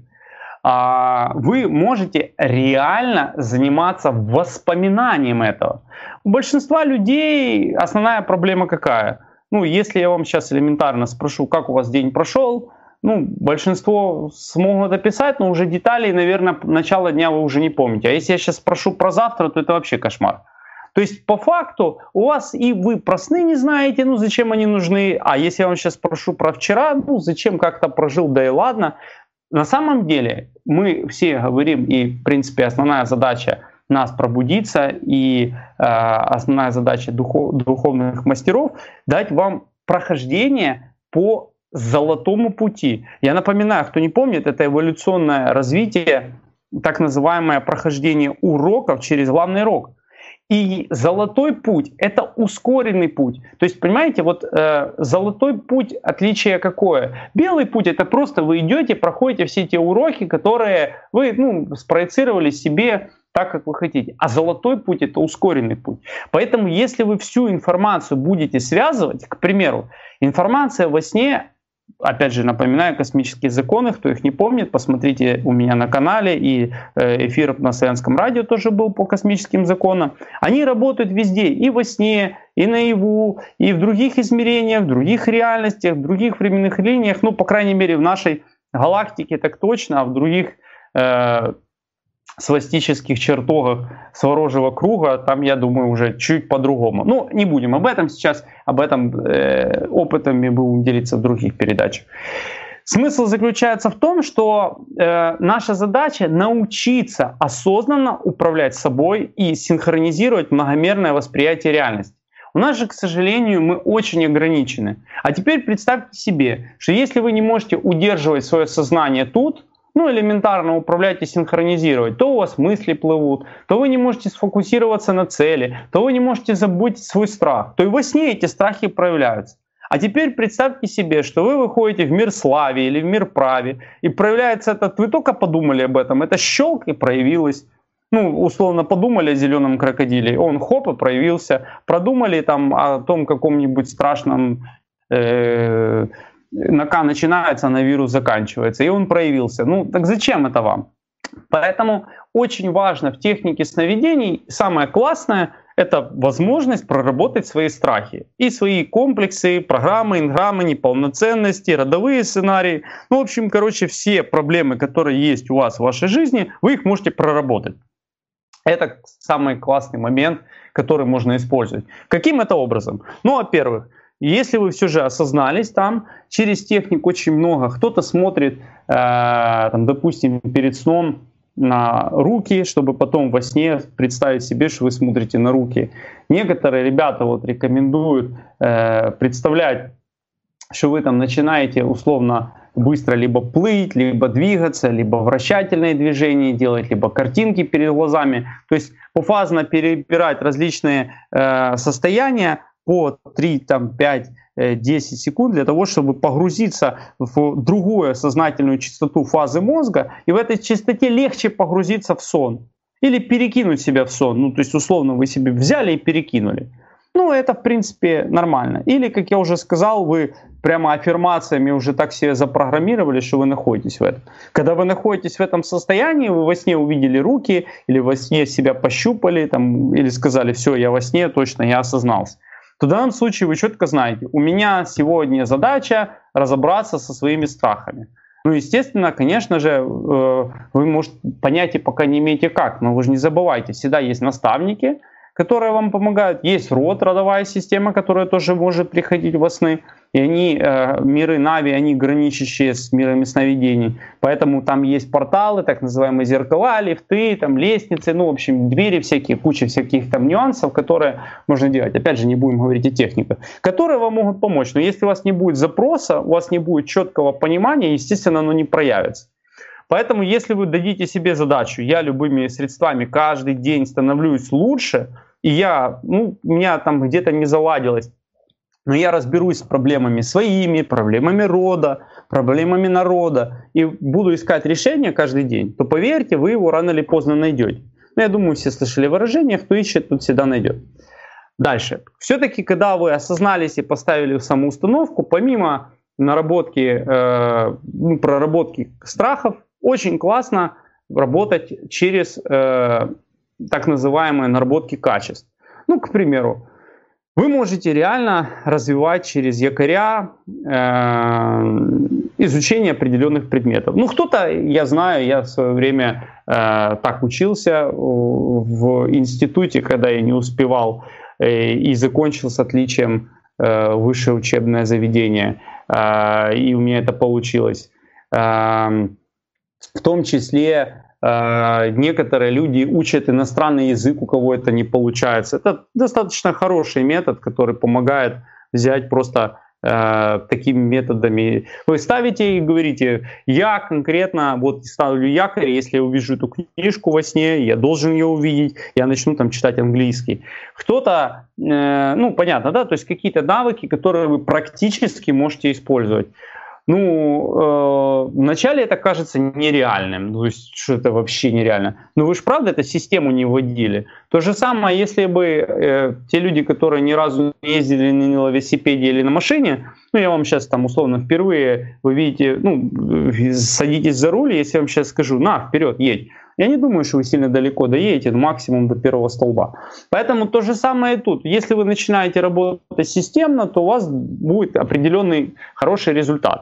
вы можете реально заниматься воспоминанием этого. У большинства людей основная проблема какая? Ну, если я вам сейчас элементарно спрошу, как у вас день прошел, ну, большинство смогут описать, но уже деталей, наверное, начала дня вы уже не помните. А если я сейчас спрошу про завтра, то это вообще кошмар. То есть по факту у вас и вы про сны не знаете, ну зачем они нужны, а если я вам сейчас спрошу про вчера, ну зачем как-то прожил, да и ладно. На самом деле мы все говорим, и в принципе основная задача нас пробудиться, и э, основная задача духов, духовных мастеров дать вам прохождение по золотому пути. Я напоминаю, кто не помнит, это эволюционное развитие, так называемое прохождение уроков через главный рог. И золотой путь — это ускоренный путь. То есть, понимаете, вот э, золотой путь, отличие какое? Белый путь — это просто вы идете, проходите все те уроки, которые вы, ну, спроецировали себе так, как вы хотите. А золотой путь — это ускоренный путь. Поэтому, если вы всю информацию будете связывать, к примеру, информация во сне, опять же, напоминаю, космические законы, кто их не помнит, посмотрите у меня на канале, и эфир на Славянском радио тоже был по космическим законам. Они работают везде, и во сне, и наяву, и в других измерениях, в других реальностях, в других временных линиях, ну, по крайней мере, в нашей галактике так точно, а в других э, свастических чертогах Сворожьего круга, там, я думаю, уже чуть по-другому. Ну, не будем об этом сейчас, об этом э, опытами будем делиться в других передачах. Смысл заключается в том, что э, наша задача научиться осознанно управлять собой и синхронизировать многомерное восприятие реальности. У нас же, к сожалению, мы очень ограничены. А теперь представьте себе, что если вы не можете удерживать свое сознание тут, ну, элементарно управлять и синхронизировать, то у вас мысли плывут, то вы не можете сфокусироваться на цели, то вы не можете забыть свой страх, то и во сне эти страхи проявляются. А теперь представьте себе, что вы выходите в мир славы или в мир праве, и проявляется этот, вы только подумали об этом, это щелк и проявилось. Ну, условно подумали о зеленом крокодиле, он хоп и проявился. Продумали там о том каком-нибудь страшном... Э- На К начинается, на вирус заканчивается, и он проявился. Ну, так зачем это вам? Поэтому очень важно в технике сновидений, самое классное, это возможность проработать свои страхи. И свои комплексы, программы, инграммы, неполноценности, родовые сценарии. Ну, в общем, короче, все проблемы, которые есть у вас в вашей жизни, вы их можете проработать. Это самый классный момент, который можно использовать. Каким это образом? Ну, во-первых, если вы все же осознались там, через технику очень много, кто-то смотрит, э, там, допустим, перед сном на руки, чтобы потом во сне представить себе, что вы смотрите на руки. Некоторые ребята вот рекомендуют э, представлять, что вы там начинаете условно быстро либо плыть, либо двигаться, либо вращательные движения делать, либо картинки перед глазами. То есть пофазно перебирать различные э, состояния, по три, пять, десять секунд для того, чтобы погрузиться в другую сознательную частоту фазы мозга, и в этой частоте легче погрузиться в сон. Или перекинуть себя в сон. Ну, то есть, условно, вы себе взяли и перекинули. Ну, это, в принципе, нормально. Или, как я уже сказал, вы прямо аффирмациями уже так себя запрограммировали, что вы находитесь в этом. Когда вы находитесь в этом состоянии, вы во сне увидели руки, или во сне себя пощупали, там, или сказали, все, я во сне, точно, я осознался. То в данном случае вы четко знаете, у меня сегодня задача разобраться со своими страхами. Ну, естественно, конечно же, вы, может, понятия пока не имеете как, но вы же не забывайте, всегда есть наставники, которые вам помогают. Есть род, родовая система, которая тоже может приходить во сны. И они, э, миры Нави, они граничащие с мирами сновидений. Поэтому там есть порталы, так называемые зеркала, лифты, там лестницы, ну, в общем, двери всякие, куча всяких там нюансов, которые можно делать. Опять же, не будем говорить о техниках, которые вам могут помочь. Но если у вас не будет запроса, у вас не будет четкого понимания, естественно, оно не проявится. Поэтому, если вы дадите себе задачу, я любыми средствами каждый день становлюсь лучше, и я, ну, у меня там где-то не заладилось, но я разберусь с проблемами своими, проблемами рода, проблемами народа, и буду искать решение каждый день, то поверьте, вы его рано или поздно найдете. Ну, я думаю, все слышали выражение, кто ищет, тот всегда найдет. Дальше. Все-таки, когда вы осознались и поставили самоустановку, помимо наработки, э, ну, проработки страхов, очень классно работать через э, так называемые наработки качеств. Ну, к примеру, вы можете реально развивать через якоря э, изучение определенных предметов. Ну, кто-то, я знаю, я в свое время э, так учился в институте, когда я не успевал э, и закончил с отличием э, высшее учебное заведение, э, и у меня это получилось. Э, В том числе э, некоторые люди учат иностранный язык, у кого это не получается. Это достаточно хороший метод, который помогает взять просто э, такими методами. Вы ставите и говорите, я конкретно вот ставлю якорь, если я увижу эту книжку во сне, я должен ее увидеть, я начну там читать английский. Кто-то, э, ну понятно, да, то есть какие-то навыки, которые вы практически можете использовать. Ну, э, вначале это кажется нереальным, то есть что это вообще нереально. Но вы же правда эту систему не вводили. То же самое, если бы э, те люди, которые ни разу не ездили ни на велосипеде или на машине, ну я вам сейчас там условно впервые, вы видите, ну, садитесь за руль, если я вам сейчас скажу, на, вперед, едь. Я не думаю, что вы сильно далеко доедете, максимум до первого столба. Поэтому то же самое и тут. Если вы начинаете работать системно, то у вас будет определенный хороший результат.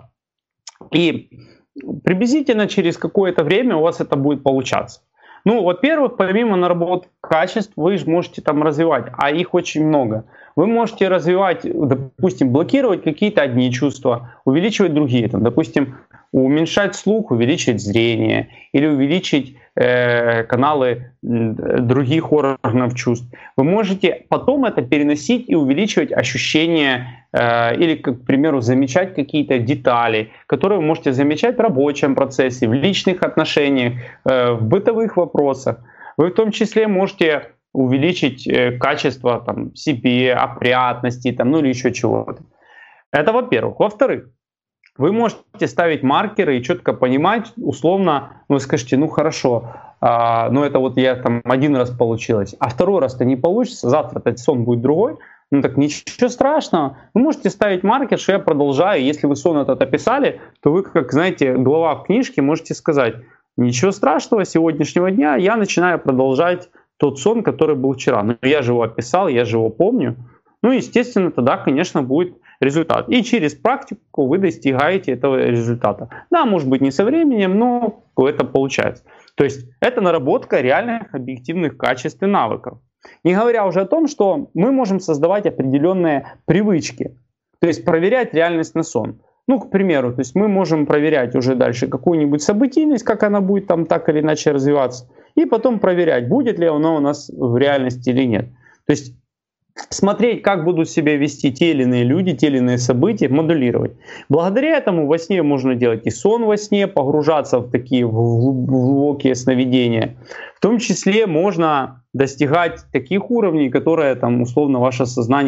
И приблизительно через какое-то время у вас это будет получаться. Ну, во-первых, помимо наработки качеств, вы же можете там развивать, а их очень много. Вы можете развивать, допустим, блокировать какие-то одни чувства, увеличивать другие. Там, допустим, уменьшать слух, увеличить зрение или увеличить э, каналы других органов чувств. Вы можете потом это переносить и увеличивать ощущения э, или, к примеру, замечать какие-то детали, которые вы можете замечать в рабочем процессе, в личных отношениях, э, в бытовых вопросах. Вы в том числе можете увеличить э, качество там, себе, опрятности там, ну или еще чего-то. Это во-первых. Во-вторых, вы можете ставить маркеры и четко понимать, условно, ну, вы скажете, ну хорошо, а, ну это вот я там один раз получилось, а второй раз-то не получится, завтра этот сон будет другой, ну так ничего страшного. Вы можете ставить маркер, что я продолжаю, если вы сон этот описали, то вы, как знаете, глава в книжке, можете сказать, ничего страшного, с сегодняшнего дня я начинаю продолжать тот сон, который был вчера. Но я же его описал, я же его помню. Ну, естественно, тогда, конечно, будет результат. И через практику вы достигаете этого результата. Да, может быть, не со временем, но это получается. То есть это наработка реальных объективных качеств и навыков. Не говоря уже о том, что мы можем создавать определенные привычки. То есть проверять реальность на сон. Ну, к примеру, то есть мы можем проверять уже дальше какую-нибудь событийность, как она будет там так или иначе развиваться. И потом проверять, будет ли она у нас в реальности или нет. То есть смотреть, как будут себя вести те или иные люди, те или иные события, моделировать. Благодаря этому во сне можно делать и сон во сне, погружаться в такие глубокие сновидения. В том числе можно достигать таких уровней, которые там условно ваше сознание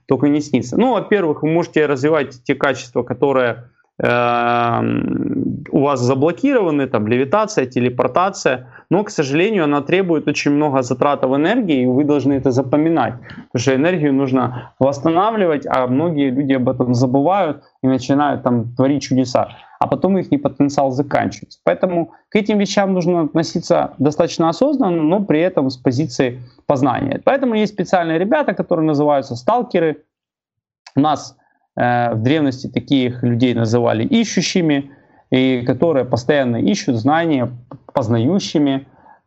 только не снится. Ну, во-первых, вы можете развивать те качества, которые э, у вас заблокированы, там, левитация, телепортация, но, к сожалению, она требует очень много затрат энергии, и вы должны это запоминать, потому что энергию нужно восстанавливать, а многие люди об этом забывают и начинают там творить чудеса, а потом их потенциал заканчивается. Поэтому к этим вещам нужно относиться достаточно осознанно, но при этом с позиции познания. Поэтому есть специальные ребята, которые называются сталкеры. У нас э, в древности таких людей называли ищущими, и которые постоянно ищут знания, познающими,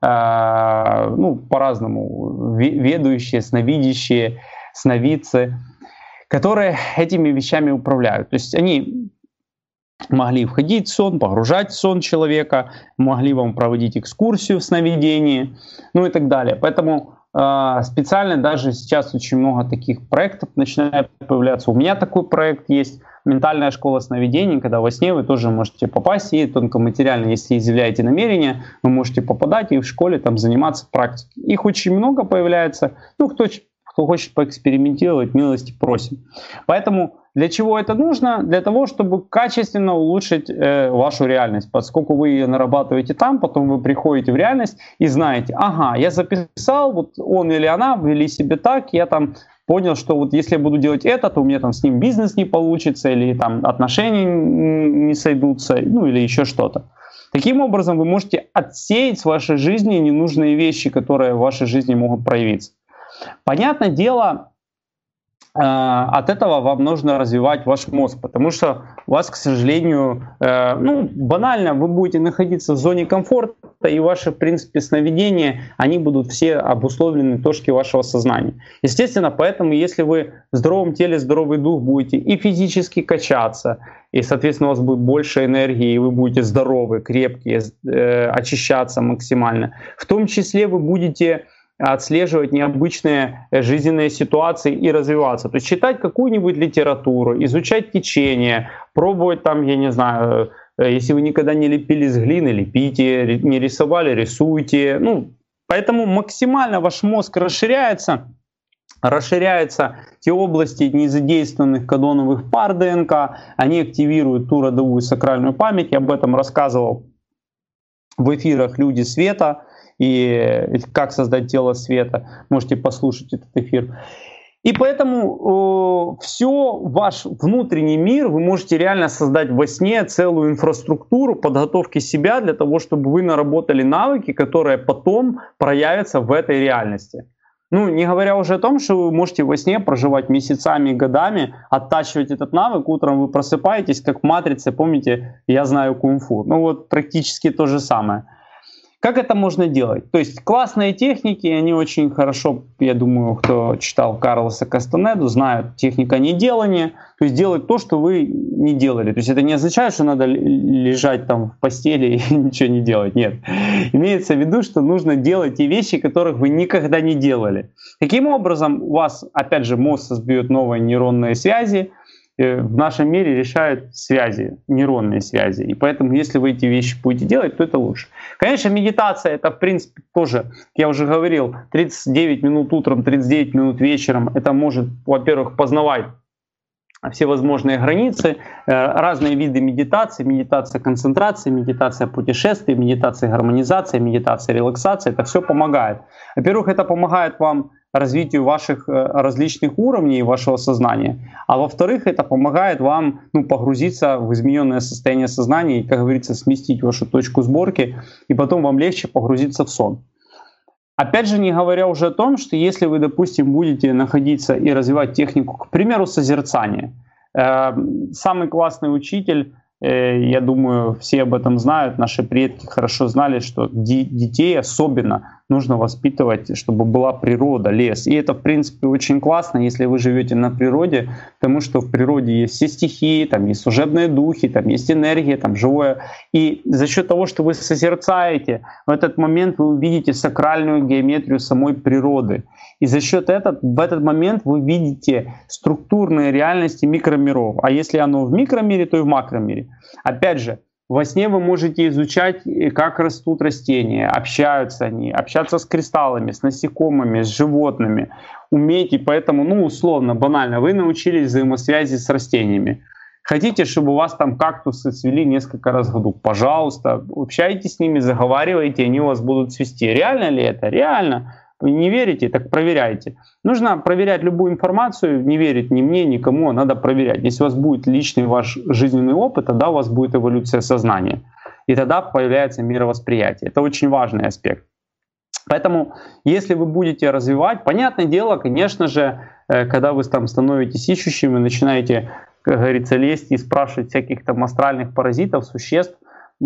э, ну, по-разному, ведущие, сновидящие, сновидцы, которые этими вещами управляют. То есть они могли входить в сон, погружать в сон человека, могли вам проводить экскурсию в сновидении, ну и так далее. Поэтому э, специально даже сейчас очень много таких проектов начинает появляться. У меня такой проект есть, ментальная школа сновидений, когда во сне вы тоже можете попасть, и только материально, если изъявляете намерение, вы можете попадать и в школе там заниматься практикой. Их очень много появляется. Ну, кто, кто хочет поэкспериментировать, милости просим. Поэтому для чего это нужно? Для того, чтобы качественно улучшить э, вашу реальность. Поскольку вы ее нарабатываете там, потом вы приходите в реальность и знаете, ага, я записал, вот он или она вели себя так, я там понял, что вот если я буду делать это, то у меня там с ним бизнес не получится, или там отношения не сойдутся, ну или еще что-то. Таким образом, вы можете отсеять с вашей жизни ненужные вещи, которые в вашей жизни могут проявиться. Понятное дело, от этого вам нужно развивать ваш мозг, потому что у вас, к сожалению, ну, банально, вы будете находиться в зоне комфорта, и ваши, в принципе, сновидения, они будут все обусловлены точки вашего сознания. Естественно, поэтому, если вы в здоровом теле, здоровый дух будете и физически качаться, и, соответственно, у вас будет больше энергии, и вы будете здоровы, крепкие, очищаться максимально, в том числе вы будете отслеживать необычные жизненные ситуации и развиваться. То есть читать какую-нибудь литературу, изучать течение, пробовать там, я не знаю, если вы никогда не лепили с глины, лепите, не рисовали, рисуйте. Ну, поэтому максимально ваш мозг расширяется, расширяются те области незадействованных кодоновых пар ДНК, они активируют ту родовую сакральную память, я об этом рассказывал в эфирах «Люди света», и как создать тело света. Можете послушать этот эфир. И поэтому э, все, ваш внутренний мир вы можете реально создать во сне целую инфраструктуру подготовки себя для того, чтобы вы наработали навыки, которые потом проявятся в этой реальности. Ну, не говоря уже о том, что вы можете во сне проживать месяцами и годами, оттачивать этот навык, утром вы просыпаетесь, как в «Матрице», помните, «Я знаю кунг-фу». Ну вот практически то же самое. Как это можно делать? То есть классные техники, они очень хорошо, я думаю, кто читал Карлоса Кастанеду, знают техника неделания, то есть делать то, что вы не делали. То есть это не означает, что надо лежать там в постели и ничего не делать. Нет. Имеется в виду, что нужно делать те вещи, которых вы никогда не делали. Таким образом, у вас, опять же, мозг создает новые нейронные связи, в нашем мире решают связи, нейронные связи. И поэтому, если вы эти вещи будете делать, то это лучше. Конечно, медитация — это, в принципе, тоже, я уже говорил, тридцать девять минут утром, тридцать девять минут вечером. Это может, во-первых, познавать все возможные границы, разные виды медитации, медитация концентрации, медитация путешествий, медитация гармонизации, медитация релаксации. Это все помогает. Во-первых, это помогает вам развитию ваших различных уровней вашего сознания, а во-вторых, это помогает вам ну, погрузиться в измененное состояние сознания и, как говорится, сместить вашу точку сборки, и потом вам легче погрузиться в сон. Опять же, не говоря уже о том, что если вы, допустим, будете находиться и развивать технику, к примеру, созерцания. Самый классный учитель, я думаю, все об этом знают, наши предки хорошо знали, что детей особенно нужно воспитывать, чтобы была природа, лес. И это, в принципе, очень классно, если вы живете на природе, потому что в природе есть все стихии, там есть служебные духи, там есть энергия, там живое. И за счет того, что вы созерцаете, в этот момент вы увидите сакральную геометрию самой природы. И за счет этого, в этот момент вы видите структурные реальности микромиров. А если оно в микромире, то и в макромире. Опять же, Во сне вы можете изучать, как растут растения, общаются они, общаться с кристаллами, с насекомыми, с животными. Умеете, поэтому, ну, условно, банально, вы научились взаимосвязи с растениями. Хотите, чтобы у вас там кактусы цвели несколько раз в году? Пожалуйста, общайтесь с ними, заговаривайте, они у вас будут цвести. Реально ли это? Реально. Вы не верите? Так проверяйте. Нужно проверять любую информацию, не верить ни мне, никому, надо проверять. Если у вас будет личный ваш жизненный опыт, тогда у вас будет эволюция сознания. И тогда появляется мировосприятие. Это очень важный аспект. Поэтому, если вы будете развивать, понятное дело, конечно же, когда вы там становитесь ищущим, вы начинаете, как говорится, лезть и спрашивать всяких там астральных паразитов, существ,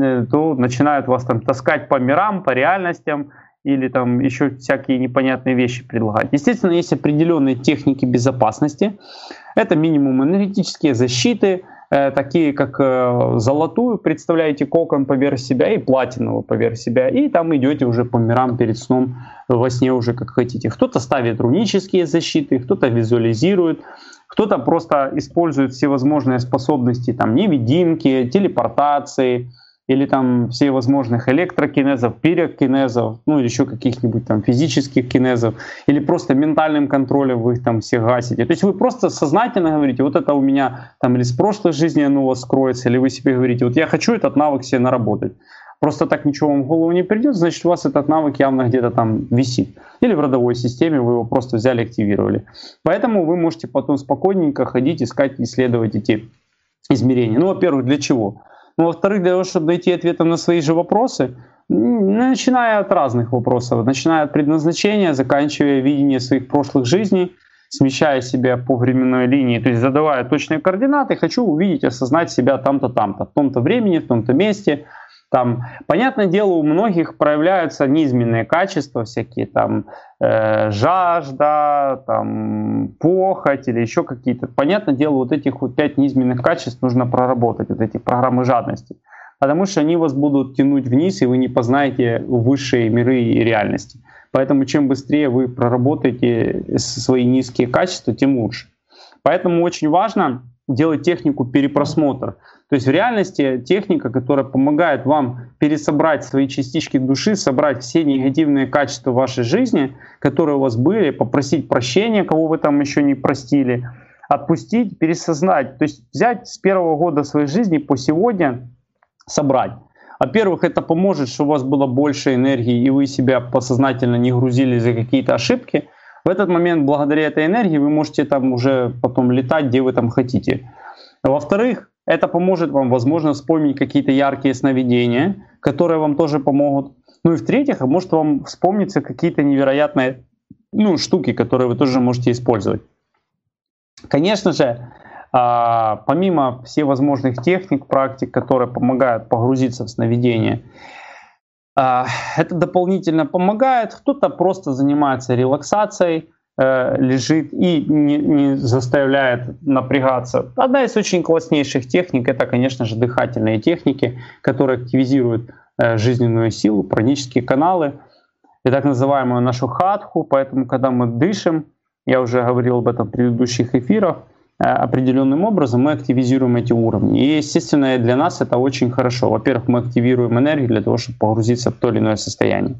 то начинают вас там таскать по мирам, по реальностям, или там еще всякие непонятные вещи предлагать. Естественно, есть определенные техники безопасности. Это минимум энергетические защиты, э, такие как э, золотую, представляете, кокон поверх себя, и платиновую поверх себя. И там идете уже по мирам перед сном, во сне уже как хотите. Кто-то ставит рунические защиты, кто-то визуализирует, кто-то просто использует всевозможные способности, там, невидимки, телепортации, или там всевозможных электрокинезов, пирокинезов, ну или еще каких-нибудь там физических кинезов, или просто ментальным контролем вы их там всех гасите. То есть вы просто сознательно говорите, вот это у меня там или с прошлой жизни оно у вас скроется, или вы себе говорите, вот я хочу этот навык себе наработать. Просто так ничего вам в голову не придет, значит у вас этот навык явно где-то там висит. Или в родовой системе вы его просто взяли, активировали. Поэтому вы можете потом спокойненько ходить, искать, исследовать эти измерения. Ну, во-первых, для чего? Ну, во-вторых, для того, чтобы найти ответы на свои же вопросы, начиная от разных вопросов, начиная от предназначения, заканчивая видение своих прошлых жизней, смещая себя по временной линии, то есть задавая точные координаты, хочу увидеть, осознать себя там-то, там-то, в том-то времени, в том-то месте. Там, понятное дело, у многих проявляются низменные качества, всякие там э, жажда, там, похоть или еще какие-то. Понятное дело, вот этих вот пять низменных качеств нужно проработать, вот эти программы жадности. Потому что они вас будут тянуть вниз, и вы не познаете высшие миры и реальности. Поэтому чем быстрее вы проработаете свои низкие качества, тем лучше. Поэтому очень важно делать технику перепросмотра. То есть в реальности техника, которая помогает вам пересобрать свои частички души, собрать все негативные качества вашей жизни, которые у вас были, попросить прощения, кого вы там еще не простили, отпустить, пересознать. То есть взять с первого года своей жизни по сегодня, собрать. Во-первых, это поможет, что у вас было больше энергии, и вы себя подсознательно не грузили за какие-то ошибки. В этот момент, благодаря этой энергии, вы можете там уже потом летать, где вы там хотите. Во-вторых, это поможет вам, возможно, вспомнить какие-то яркие сновидения, которые вам тоже помогут. Ну и в-третьих, может вам вспомниться какие-то невероятные ну, штуки, которые вы тоже можете использовать. Конечно же, помимо всевозможных техник, практик, которые помогают погрузиться в сновидение, это дополнительно помогает. Кто-то просто занимается релаксацией, лежит и не, не заставляет напрягаться. Одна из очень класснейших техник — это, конечно же, дыхательные техники, которые активизируют жизненную силу, пранические каналы и так называемую нашу хатху. Поэтому, когда мы дышим, я уже говорил об этом в предыдущих эфирах, определенным образом мы активизируем эти уровни. И, естественно, для нас это очень хорошо. Во-первых, мы активируем энергию для того, чтобы погрузиться в то или иное состояние.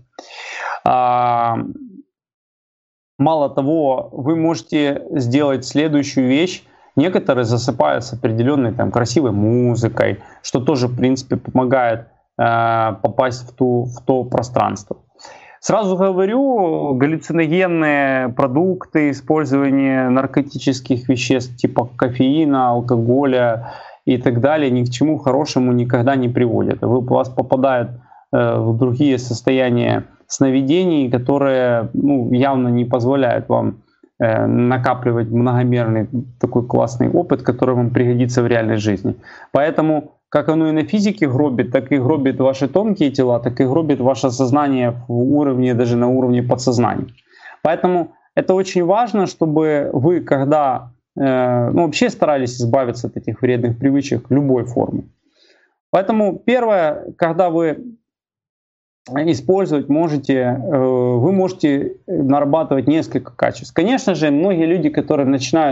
Мало того, вы можете сделать следующую вещь. Некоторые засыпают с определенной там, красивой музыкой, что тоже, в принципе, помогает э, попасть в, ту, в то пространство. Сразу говорю, галлюциногенные продукты, использование наркотических веществ типа кофеина, алкоголя и так далее ни к чему хорошему никогда не приводят. Вы, вас попадают э, в другие состояния сновидений, которые ну, явно не позволяют вам э, накапливать многомерный такой классный опыт, который вам пригодится в реальной жизни. Поэтому как оно и на физике гробит, так и гробит ваши тонкие тела, так и гробит ваше сознание в уровне, даже на уровне подсознания. Поэтому это очень важно, чтобы вы, когда э, ну, вообще старались избавиться от этих вредных привычек любой формы. Поэтому первое, когда вы использовать можете, вы можете нарабатывать несколько качеств. Конечно же, многие люди, которые начинают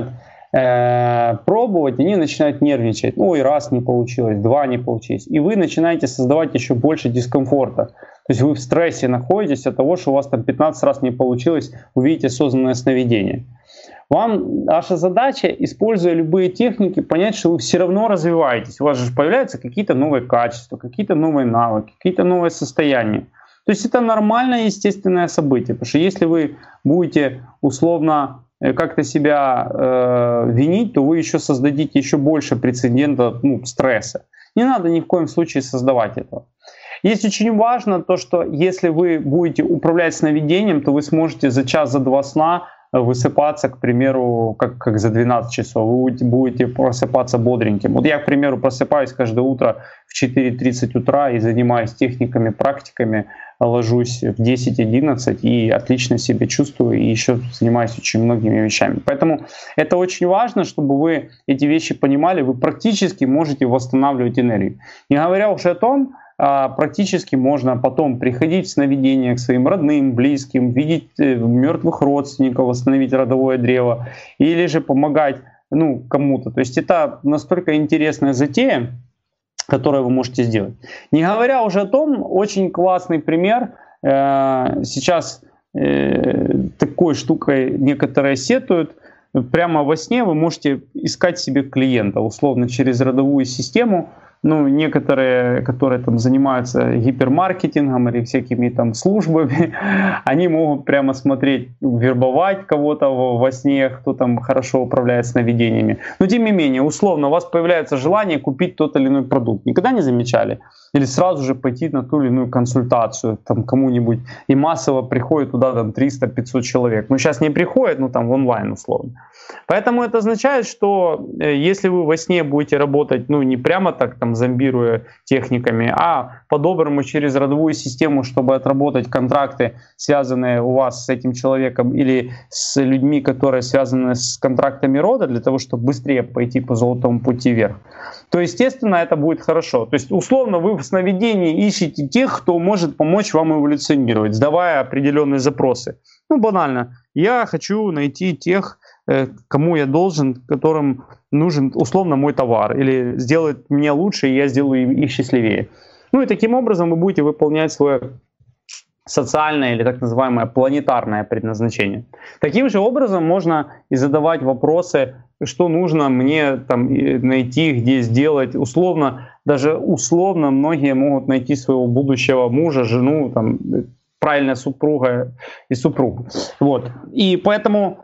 э, пробовать, они начинают нервничать. Ой, раз не получилось, два не получилось. И вы начинаете создавать еще больше дискомфорта. То есть вы в стрессе находитесь от того, что у вас там пятнадцать раз не получилось увидеть осознанное сновидение. Вам ваша задача, используя любые техники, понять, что вы все равно развиваетесь. У вас же появляются какие-то новые качества, какие-то новые навыки, какие-то новые состояния. То есть это нормальное, естественное событие. Потому что если вы будете условно как-то себя э, винить, то вы еще создадите еще больше прецедентов, ну, стресса. Не надо ни в коем случае создавать этого. Есть очень важно то, что если вы будете управлять сновидением, то вы сможете за час, за два сна высыпаться, к примеру, как, как за двенадцать часов. Вы будете просыпаться бодреньким. Вот я, к примеру, просыпаюсь каждое утро в четыре тридцать утра и занимаюсь техниками, практиками, ложусь в десять одиннадцать и отлично себя чувствую, и еще занимаюсь очень многими вещами. Поэтому это очень важно, чтобы вы эти вещи понимали. Вы практически можете восстанавливать энергию. Не говоря уже о том, практически можно потом приходить в сновидения к своим родным, близким, видеть мертвых родственников, восстановить родовое древо, или же помогать, ну, кому-то. То есть это настолько интересная затея, которую вы можете сделать. Не говоря уже о том, очень классный пример. Сейчас такой штукой некоторые сетуют. Прямо во сне вы можете искать себе клиента, условно через родовую систему. Ну, некоторые, которые там занимаются гипермаркетингом или всякими там службами, они могут прямо смотреть, вербовать кого-то во сне, кто там хорошо управляет сновидениями. Но тем не менее, условно, у вас появляется желание купить тот или иной продукт. Никогда не замечали? Или сразу же пойти на ту или иную консультацию там кому-нибудь, и массово приходит туда там триста-пятьсот человек. Ну, сейчас не приходит, ну там в онлайн условно. Поэтому это означает, что если вы во сне будете работать, ну, не прямо так там зомбируя техниками, а по-доброму через родовую систему, чтобы отработать контракты, связанные у вас с этим человеком или с людьми, которые связаны с контрактами рода, для того, чтобы быстрее пойти по золотому пути вверх, то, естественно, это будет хорошо. То есть, условно, вы в сновидении ищете тех, кто может помочь вам эволюционировать, сдавая определенные запросы. Ну, банально. Я хочу найти тех, кому я должен, которым нужен условно мой товар, или сделать меня лучше, и я сделаю их счастливее. Ну и таким образом вы будете выполнять свое социальное или так называемое планетарное предназначение. Таким же образом можно и задавать вопросы, что нужно мне там найти, где сделать. Условно, даже условно многие могут найти своего будущего мужа, жену, там, правильная супруга и супругу. Вот. И поэтому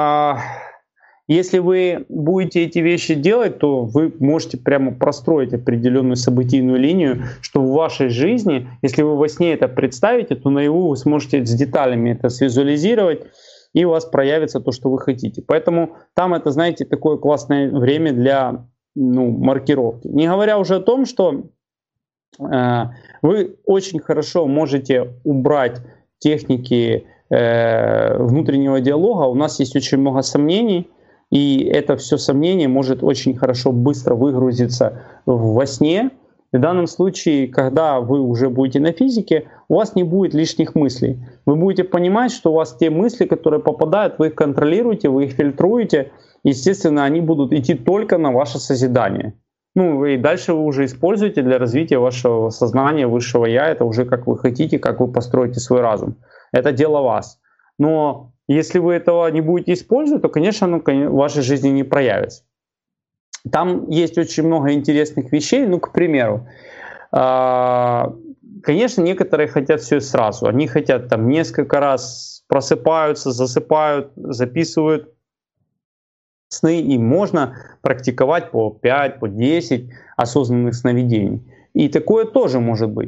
если вы будете эти вещи делать, то вы можете прямо простроить определенную событийную линию, что в вашей жизни, если вы во сне это представите, то наяву вы сможете с деталями это свизуализировать, и у вас проявится то, что вы хотите. Поэтому там это, знаете, такое классное время для, ну, маркировки. Не говоря уже о том, что э, вы очень хорошо можете убрать техники внутреннего диалога. У нас есть очень много сомнений, и это все сомнение может очень хорошо быстро выгрузиться во сне. В данном случае, когда вы уже будете на физике, у вас не будет лишних мыслей. Вы будете понимать, что у вас те мысли, которые попадают, вы их контролируете, вы их фильтруете. Естественно, они будут идти только на ваше созидание. Ну и дальше вы уже используете для развития вашего сознания, высшего я. Это уже как вы хотите, как вы построите свой разум. Это дело вас. Но если вы этого не будете использовать, то, конечно, оно в вашей жизни не проявится. Там есть очень много интересных вещей. Ну, к примеру, конечно, некоторые хотят все сразу. Они хотят там несколько раз просыпаются, засыпают, записывают сны. И можно практиковать по пять, по десять осознанных сновидений. И такое тоже может быть.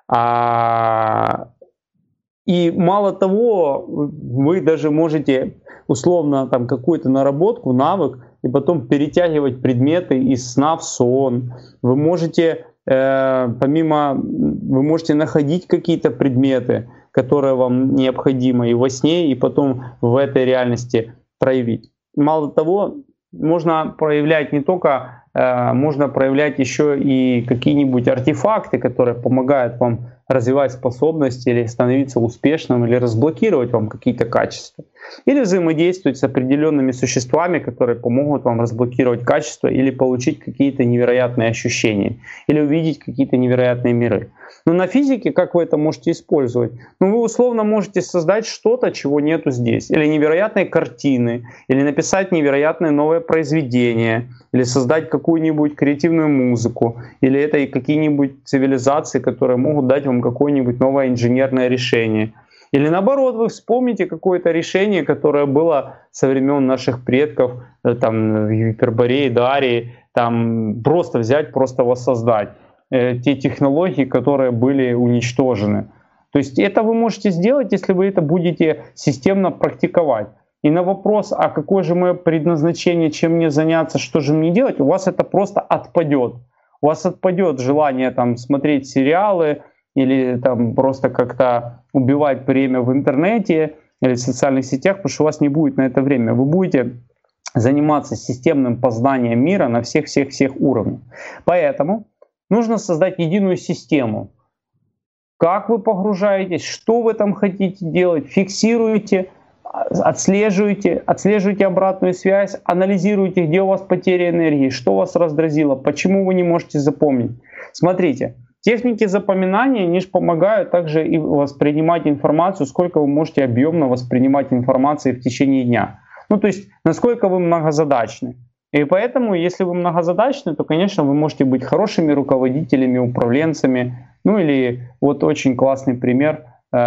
И мало того, вы даже можете условно там какую-то наработку, навык, и потом перетягивать предметы из сна в сон. Вы можете, э, помимо, вы можете находить какие-то предметы, которые вам необходимы и во сне, и потом в этой реальности проявить. Мало того, можно проявлять не только э, можно проявлять еще и какие-нибудь артефакты, которые помогают вам развивать способности или становиться успешным, или разблокировать вам какие-то качества. Или взаимодействовать с определенными существами, которые помогут вам разблокировать качества или получить какие-то невероятные ощущения, или увидеть какие-то невероятные миры. Но на физике как вы это можете использовать? Ну, вы условно можете создать что-то, чего нету здесь. Или невероятные картины, или написать невероятное новое произведение, или создать какую-нибудь креативную музыку, или это и какие-нибудь цивилизации, которые могут дать вам какое-нибудь новое инженерное решение. Или наоборот, вы вспомните какое-то решение, которое было со времен наших предков, там, в Гиперборее, Дарии, там, просто взять, просто воссоздать э, те технологии, которые были уничтожены. То есть это вы можете сделать, если вы это будете системно практиковать. И на вопрос, а какое же мое предназначение, чем мне заняться, что же мне делать, у вас это просто отпадет. У вас отпадет желание там смотреть сериалы, или там просто как-то убивать время в интернете или в социальных сетях, потому что у вас не будет на это время. Вы будете заниматься системным познанием мира на всех-всех-всех уровнях. Поэтому нужно создать единую систему. Как вы погружаетесь, что вы там хотите делать, фиксируете, отслеживаете, отслеживаете обратную связь, анализируете, где у вас потеря энергии, что вас раздразило, почему вы не можете запомнить. Смотрите. Техники запоминания, они же помогают также и воспринимать информацию, сколько вы можете объемно воспринимать информации в течение дня. Ну, то есть, насколько вы многозадачны. И поэтому, если вы многозадачны, то, конечно, вы можете быть хорошими руководителями, управленцами. Ну, или вот очень классный пример.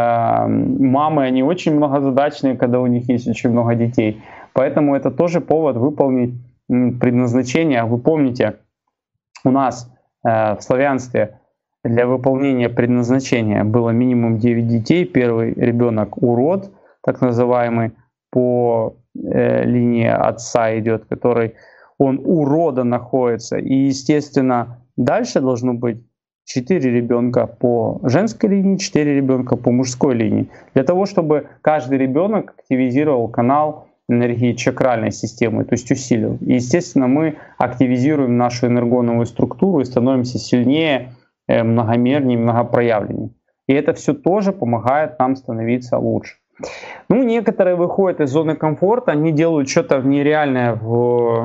Мамы, они очень многозадачные, когда у них есть очень много детей. Поэтому это тоже повод выполнить предназначение. Вы помните, у нас в славянстве для выполнения предназначения было минимум девять детей. Первый ребенок урод, так называемый, по э, линии отца идет, который он у рода находится. И, естественно, дальше должно быть четыре ребенка по женской линии, четыре ребенка по мужской линии. Для того, чтобы каждый ребенок активизировал канал энергии чакральной системы, то есть усилил. И, естественно, мы активизируем нашу энергоновую структуру и становимся сильнее, многомернее, многопроявленнее. И это все тоже помогает нам становиться лучше. Ну, некоторые выходят из зоны комфорта, они делают что-то нереальное в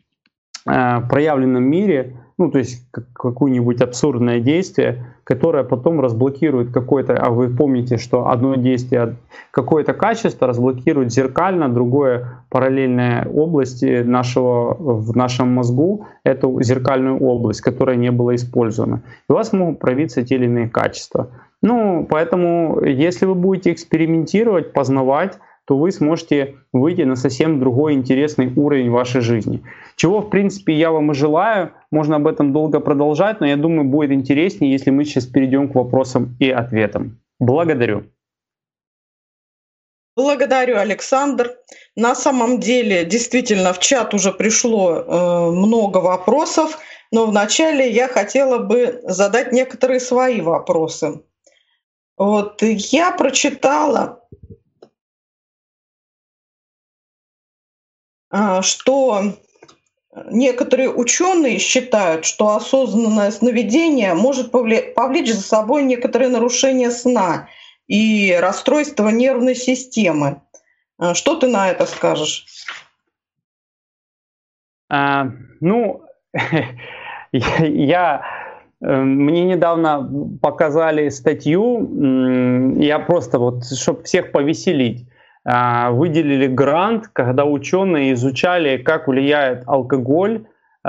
э, проявленном мире, ну, то есть какое-нибудь абсурдное действие, которое потом разблокирует какое-то, а вы помните, что одно действие, какое-то качество разблокирует зеркально, другое параллельная область нашего, в нашем мозгу, эту зеркальную область, которая не была использована. И у вас могут проявиться те или иные качества. Ну, поэтому, если вы будете экспериментировать, познавать, то вы сможете выйти на совсем другой интересный уровень вашей жизни. Чего, в принципе, я вам и желаю. Можно об этом долго продолжать, но я думаю, будет интереснее, если мы сейчас перейдем к вопросам и ответам. Благодарю. Благодарю, Александр. На самом деле, действительно, в чат уже пришло э, много вопросов, но вначале я хотела бы задать некоторые свои вопросы. Вот я прочитала, что некоторые ученые считают, что осознанное сновидение может повлечь за собой некоторые нарушения сна и расстройство нервной системы. Что ты на это скажешь? А, ну, я, мне недавно показали статью, я просто вот, чтобы всех повеселить, выделили грант, когда ученые изучали, как влияет алкоголь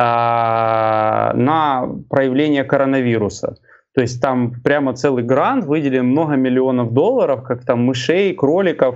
на проявление коронавируса. То есть там прямо целый грант, выделили много миллионов долларов, как там мышей, кроликов,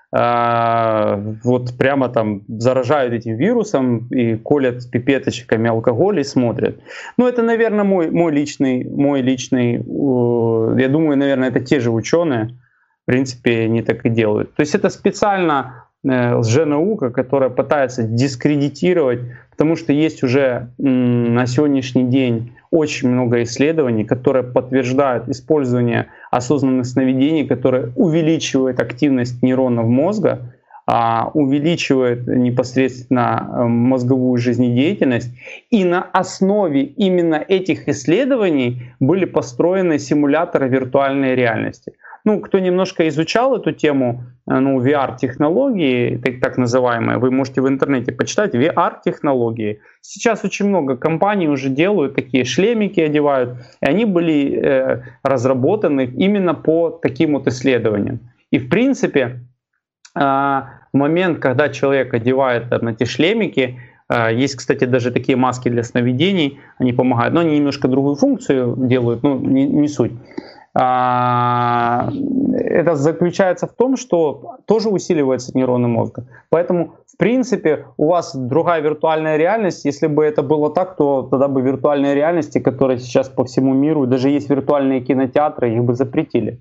вот прямо там заражают этим вирусом и колят пипеточками алкоголь и смотрят. Ну это, наверное, мой, мой личный, мой личный, я думаю, наверное, это те же ученые, в принципе, они так и делают. То есть это специально э, лженаука, которая пытается дискредитировать, потому что есть уже м, на сегодняшний день очень много исследований, которые подтверждают использование осознанных сновидений, которые увеличивают активность нейронов мозга, а, увеличивает непосредственно мозговую жизнедеятельность. И на основе именно этих исследований были построены симуляторы виртуальной реальности. Ну, кто немножко изучал эту тему, ну, ви ар-технологии, так, так называемые, вы можете в интернете почитать, ви ар-технологии. Сейчас очень много компаний уже делают такие шлемики, одевают, и они были э, разработаны именно по таким вот исследованиям. И в принципе, э, в момент, когда человек одевает там, эти шлемики, э, есть, кстати, даже такие маски для сновидений, они помогают, но они немножко другую функцию делают, ну, не, не суть. Это заключается в том, что тоже усиливается нейроны мозга. Поэтому, в принципе, у вас другая виртуальная реальность. Если бы это было так, то тогда бы виртуальные реальности, которые сейчас по всему миру, даже есть виртуальные кинотеатры, их бы запретили.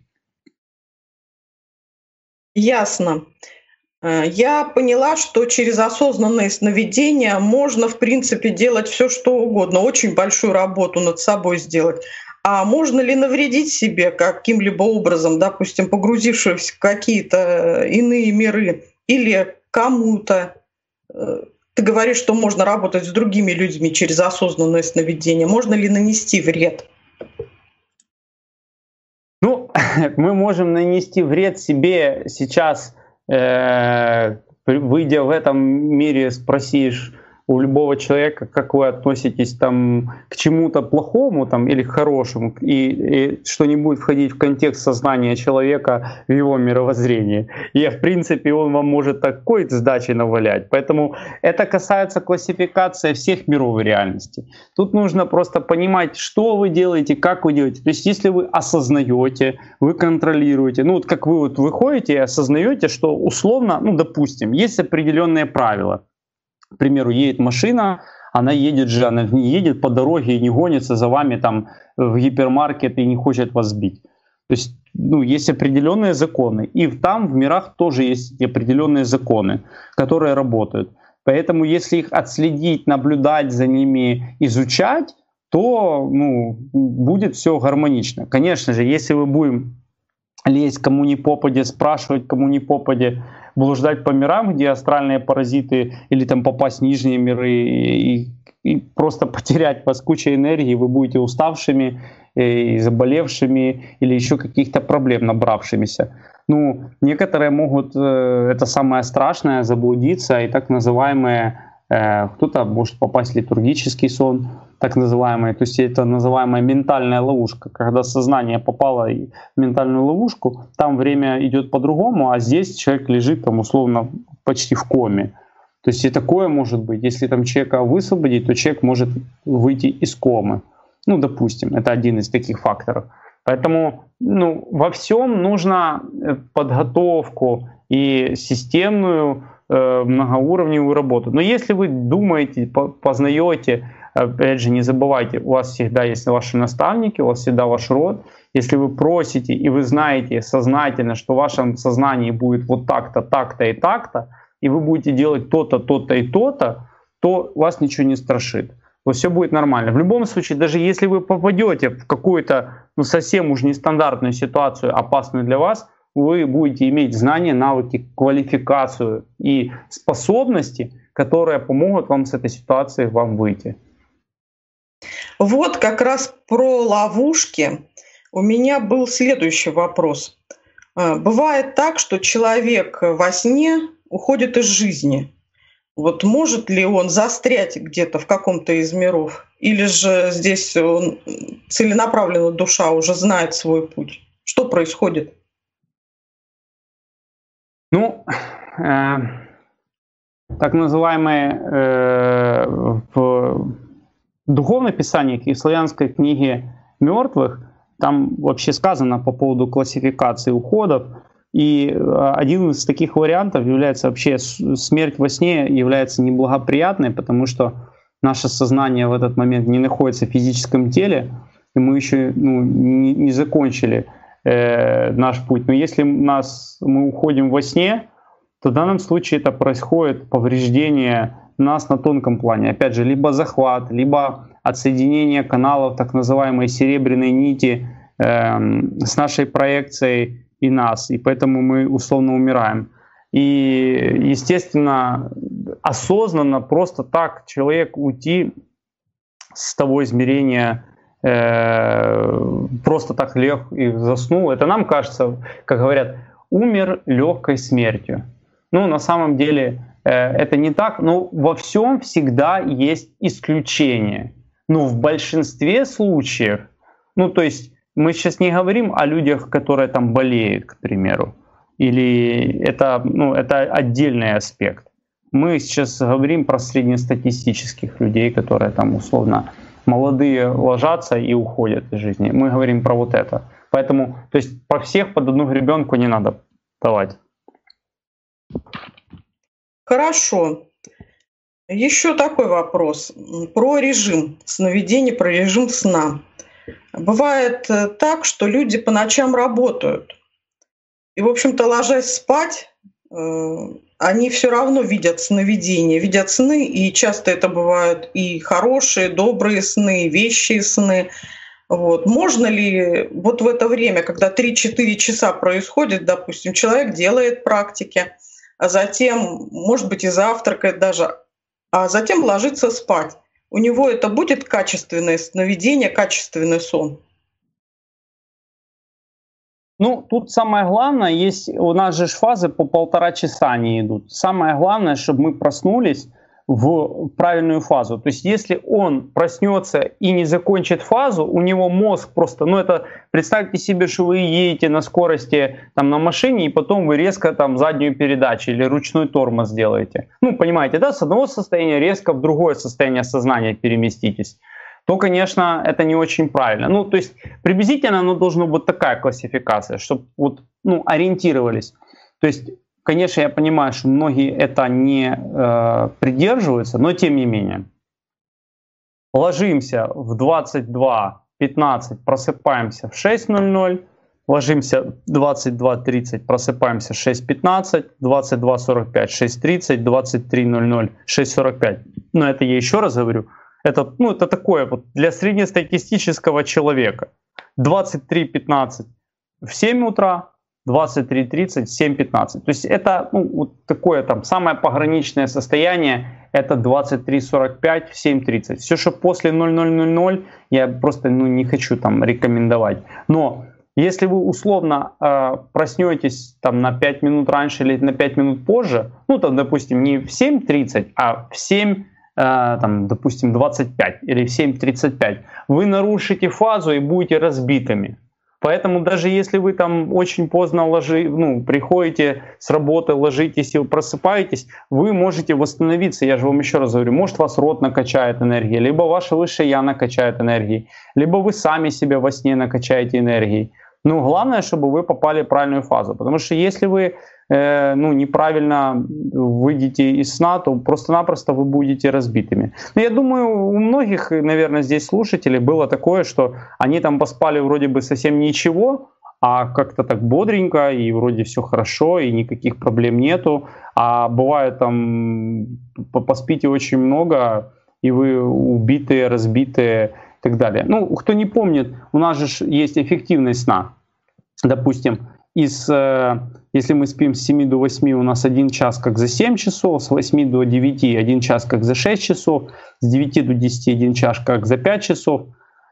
Ясно. Я поняла, что через осознанное сновидение можно, в принципе, делать все, что угодно, очень большую работу над собой сделать. А можно ли навредить себе каким-либо образом, допустим, погрузившись в какие-то иные миры или кому-то? Ты говоришь, что можно работать с другими людьми через осознанное сновидение. Можно ли нанести вред? Ну, мы можем нанести вред себе сейчас, э, выйдя в этом мире, спросишь у любого человека, как вы относитесь там, к чему-то плохому там, или к хорошему, и, и что не будет входить в контекст сознания человека в его мировоззрении. И, в принципе, он вам может такой сдачи навалять. Поэтому это касается классификации всех миров реальности. Тут нужно просто понимать, что вы делаете, как вы делаете. То есть если вы осознаете, вы контролируете, ну вот как вы вот выходите и осознаете, что условно, ну допустим, есть определенные правила. К примеру, едет машина, она едет же, она не едет по дороге и не гонится за вами там в гипермаркет и не хочет вас сбить. То есть, ну, есть определенные законы. И там в мирах тоже есть определенные законы, которые работают. Поэтому если их отследить, наблюдать за ними, изучать, то ну, будет все гармонично. Конечно же, если мы будем лезть кому ни попадя, спрашивать кому ни попадя, блуждать по мирам, где астральные паразиты, или там попасть в нижние миры и, и просто потерять вас кучу энергии, вы будете уставшими, и заболевшими или еще каких-то проблем набравшимися. Ну, некоторые могут, это самое страшное, заблудиться и так называемые, кто-то может попасть в литургический сон, так называемый, то есть это называемая ментальная ловушка, когда сознание попало в ментальную ловушку, там время идет по-другому, а здесь человек лежит там условно почти в коме. То есть и такое может быть, если там человека высвободить, то человек может выйти из комы. Ну, допустим, это один из таких факторов. Поэтому ну, во всем нужно подготовку и системную, э, многоуровневую работу. Но если вы думаете, познаете, опять же, не забывайте, у вас всегда есть ваши наставники, у вас всегда ваш род. Если вы просите и вы знаете сознательно, что в вашем сознании будет вот так-то, так-то и так-то, и вы будете делать то-то, то-то и то-то, то вас ничего не страшит. То все будет нормально. В любом случае, даже если вы попадете в какую-то ну, совсем уж нестандартную ситуацию, опасную для вас, вы будете иметь знания, навыки, квалификацию и способности, которые помогут вам с этой ситуации вам выйти. Вот как раз про ловушки у меня был следующий вопрос. Бывает так, что человек во сне уходит из жизни. Вот может ли он застрять где-то в каком-то из миров? Или же здесь он, целенаправленно душа уже знает свой путь? Что происходит? Ну, э, так называемые э, в духовных писаниях и в славянской книге мертвых, там вообще сказано по поводу классификации уходов. И один из таких вариантов является вообще смерть во сне является неблагоприятной, потому что наше сознание в этот момент не находится в физическом теле, и мы еще ну, не, не закончили э, наш путь. Но если нас, мы уходим во сне, то в данном случае это происходит повреждение нас на тонком плане. Опять же, либо захват, либо отсоединение каналов так называемой серебряной нити э, с нашей проекцией и нас, и поэтому мы условно умираем. И, естественно, осознанно просто так человек уйти с того измерения, э, просто так лег и заснул, это нам кажется, как говорят, умер легкой смертью. Ну, на самом деле э, это не так, но во всем всегда есть исключения. Но в большинстве случаев, ну, то есть мы сейчас не говорим о людях, которые там болеют, к примеру, или это, ну, это отдельный аспект. Мы сейчас говорим про среднестатистических людей, которые там условно молодые ложатся и уходят из жизни. Мы говорим про вот это. Поэтому, то есть по всех под одну гребенку не надо давать. Хорошо. Еще такой вопрос про режим сновидений, про режим сна. Бывает так, что люди по ночам работают. И, в общем-то, ложась спать, они все равно видят сновидения, видят сны, и часто это бывают и хорошие, добрые сны, и вещие сны. Вот. Можно ли вот в это время, когда три-четыре часа происходит, допустим, человек делает практики, а затем, может быть, и завтракает даже, а затем ложится спать, у него это будет качественное сновидение, качественный сон? Ну, тут самое главное, есть у нас же фазы по полтора часа они идут. Самое главное, чтобы мы проснулись в правильную фазу. То есть если он проснется и не закончит фазу, у него мозг просто, ну это, представьте себе, что вы едете на скорости там, на машине, и потом вы резко там заднюю передачу или ручной тормоз делаете. Ну, понимаете, да, с одного состояния резко в другое состояние сознания переместитесь. То, конечно, это не очень правильно. Ну, то есть приблизительно оно должно быть такая классификация, чтобы вот, ну, ориентировались. То есть, конечно, я понимаю, что многие это не э, придерживаются, но тем не менее. Ложимся в двадцать два пятнадцать, просыпаемся в шесть ноль ноль, ложимся в двадцать два тридцать, просыпаемся в шесть пятнадцать, двадцать два сорок пять, шесть тридцать, двадцать три ноль ноль, шесть сорок пять. Но это я еще раз говорю. Это, ну, это такое вот для среднестатистического человека. двадцать три пятнадцать в семь утра, двадцать три тридцать в семь пятнадцать. То есть это, ну, вот такое там самое пограничное состояние, это двадцать три сорок пять в семь тридцать. Все, что после ноль ноль ноль ноль, я просто, ну, не хочу там рекомендовать. Но если вы условно э, проснетесь там на пять минут раньше или на пять минут позже, ну там, допустим, не в семь тридцать, а в семь, там, допустим, двадцать пять или в семь тридцать пять, вы нарушите фазу и будете разбитыми. Поэтому даже если вы там очень поздно ложи, ну, приходите с работы, ложитесь и просыпаетесь, вы можете восстановиться. Я же вам еще раз говорю, может вас рот накачает энергией, либо ваше высшее я накачает энергией, либо вы сами себя во сне накачаете энергией. Но главное, чтобы вы попали в правильную фазу. Потому что если вы э, ну, неправильно выйдете из сна, то просто-напросто вы будете разбитыми. Но я думаю, у многих, наверное, здесь слушателей было такое, что они там поспали вроде бы совсем ничего, а как-то так бодренько, и вроде все хорошо, и никаких проблем нету. А бывает там, поспите очень много, и вы убитые, разбитые, и так далее. Ну, кто не помнит, у нас же есть эффективность сна. Допустим, из, если мы спим с семи до восьми, у нас один час как за семь часов, с восьми до девяти один час как за шесть часов, с девяти до десяти один час как за пять часов,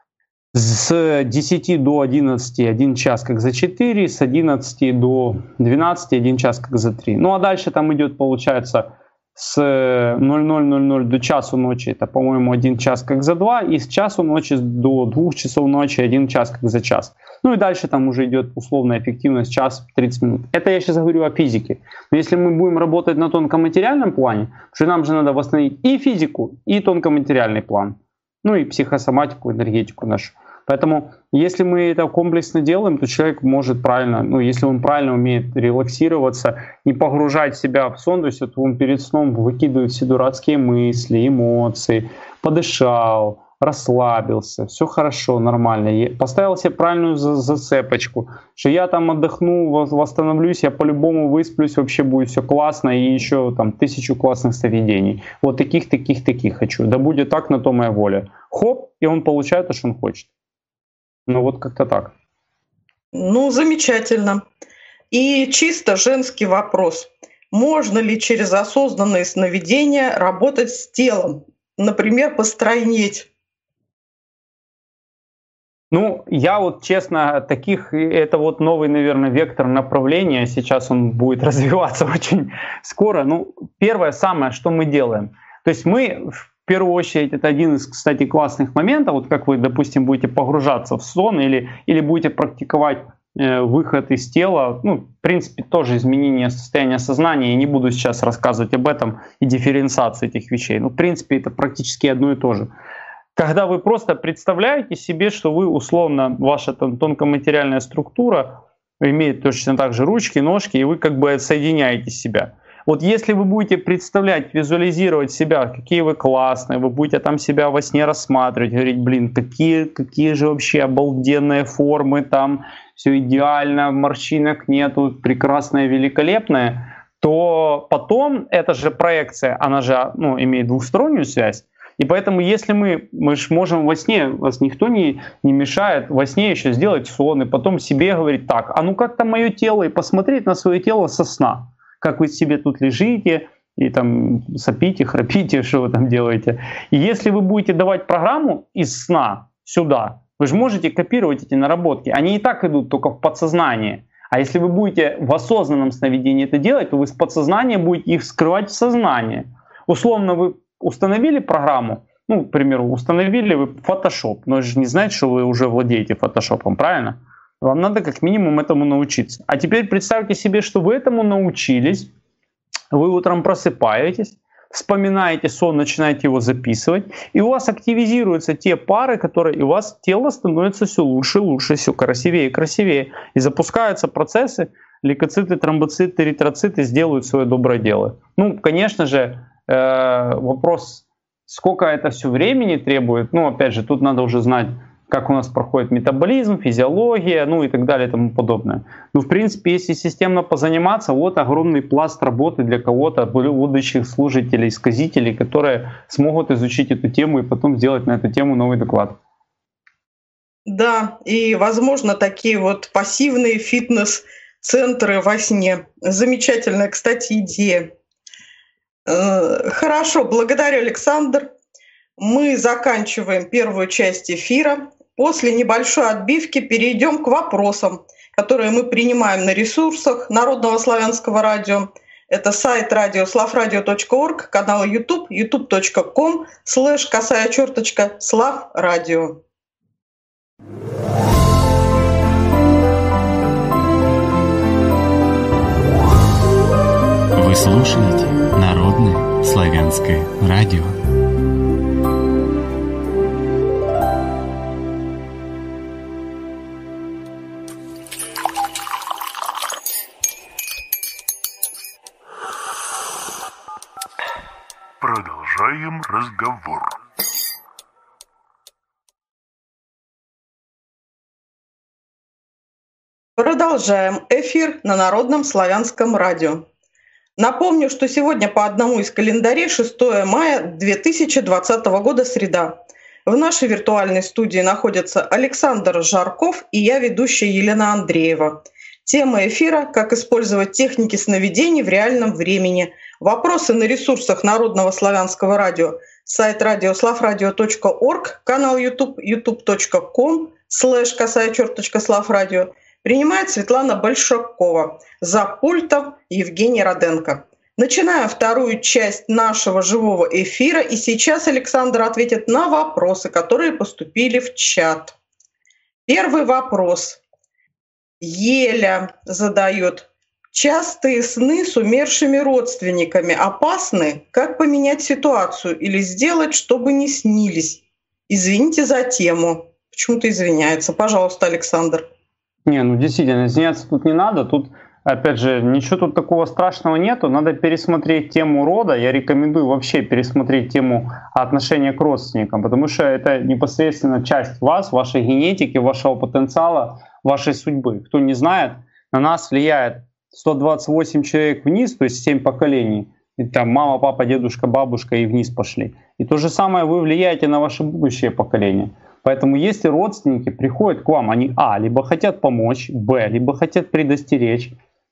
с десяти до одиннадцати один час как за четыре, с одиннадцати до двенадцати один час как за три. Ну а дальше там идет, получается, с ноль ноль ноль ноль до часу ночи, это, по-моему, один час как за два, и с часу ночи до двух часов ночи один час как за час. Ну и дальше там уже идет условная эффективность час тридцать минут. Это я сейчас говорю о физике. Но если мы будем работать на тонкоматериальном плане, потому что нам же надо восстановить и физику, и тонкоматериальный план, ну и психосоматику, энергетику нашу. Поэтому, если мы это комплексно делаем, то человек может правильно, ну, если он правильно умеет релаксироваться, не погружать себя в сон, то есть вот он перед сном выкидывает все дурацкие мысли, эмоции, подышал, расслабился, все хорошо, нормально, поставил себе правильную зацепочку, что я там отдохну, восстановлюсь, я по-любому высплюсь, вообще будет все классно, и еще там тысячу классных сновидений. Вот таких, таких, таких хочу. Да будет так, на то моя воля. Хоп, и он получает то, что он хочет. Ну вот как-то так. Ну, замечательно. И чисто женский вопрос. Можно ли через осознанные сновидения работать с телом? Например, постройнеть? Ну, я вот честно, таких, это вот новый, наверное, вектор направления, сейчас он будет развиваться очень скоро. Ну, первое, самое, что мы делаем. То есть мы, в первую очередь, это один из, кстати, классных моментов, вот как вы, допустим, будете погружаться в сон или, или будете практиковать э, выход из тела, ну, в принципе, тоже изменение состояния сознания, я не буду сейчас рассказывать об этом и дифференциации этих вещей, но, в принципе, это практически одно и то же. Когда вы просто представляете себе, что вы условно, ваша там тонкоматериальная структура имеет точно так же ручки, ножки, и вы как бы соединяете себя. Вот если вы будете представлять, визуализировать себя, какие вы классные, вы будете там себя во сне рассматривать, говорить, блин, какие, какие же вообще обалденные формы, там все идеально, морщинок нету, прекрасное, великолепное, то потом эта же проекция, она же ну, имеет двухстороннюю связь. И поэтому, если мы, мы же можем во сне, вас никто не, не мешает во сне еще сделать сон, и потом себе говорить так, а ну как там мое тело, и посмотреть на свое тело со сна, как вы себе тут лежите, и там сопите, храпите, что вы там делаете. И если вы будете давать программу из сна сюда, вы же можете копировать эти наработки, они и так идут только в подсознание. А если вы будете в осознанном сновидении это делать, то вы с подсознания будете их скрывать в сознание. Условно вы установили программу, ну, к примеру, установили вы Photoshop, но же не знаете, что вы уже владеете Photoshop, правильно? Вам надо как минимум этому научиться. А теперь представьте себе, что вы этому научились, вы утром просыпаетесь, вспоминаете сон, начинаете его записывать, и у вас активизируются те пары, которые, и у вас тело становится все лучше и лучше, все красивее и красивее, и запускаются процессы, лейкоциты, тромбоциты, эритроциты сделают свое доброе дело. Ну, конечно же, вопрос, сколько это все времени требует, ну, опять же, тут надо уже знать, как у нас проходит метаболизм, физиология, ну и так далее и тому подобное. Ну, в принципе, если системно позаниматься, вот огромный пласт работы для кого-то, будущих служителей, сказителей, которые смогут изучить эту тему и потом сделать на эту тему новый доклад. Да, и, возможно, такие вот пассивные фитнес-центры во сне. Замечательная, кстати, идея. Хорошо, благодарю, Александр. Мы заканчиваем первую часть эфира. После небольшой отбивки перейдем к вопросам, которые мы принимаем на ресурсах Народного славянского радио. Это сайт радио славрадио точка орг, канал YouTube, ютуб точка ком слэш косая черточка славрадио. Вы слушаете Народное славянское радио. Продолжаем разговор. Продолжаем эфир на Народном славянском радио. Напомню, что сегодня по одному из календарей шестое мая две тысячи двадцатого года, среда. В нашей виртуальной студии находятся Александр Жарков и я, ведущая Елена Андреева. Тема эфира – как использовать техники сновидений в реальном времени. Вопросы на ресурсах Народного славянского радио. Сайт радио славрадио точка орг, канал YouTube, ютуб точка ком слэш косая черточка славрадио. Принимает Светлана Большакова. За пультом Евгений Роденко. Начинаем вторую часть нашего живого эфира. И сейчас Александр ответит на вопросы, которые поступили в чат. Первый вопрос. Еля задает. Частые сны с умершими родственниками опасны? Как поменять ситуацию или сделать, чтобы не снились? Извините за тему. Почему-то извиняется. Пожалуйста, Александр. Не, ну действительно, извиняться тут не надо. Тут, опять же, ничего тут такого страшного нету. Надо пересмотреть тему рода. Я рекомендую вообще пересмотреть тему отношения к родственникам, потому что это непосредственно часть вас, вашей генетики, вашего потенциала, вашей судьбы. Кто не знает, на нас влияет сто двадцать восемь человек вниз, то есть семь поколений. И там мама, папа, дедушка, бабушка и вниз пошли. И то же самое вы влияете на ваше будущее поколение. Поэтому если родственники приходят к вам, они а, либо хотят помочь, б, либо хотят предостеречь,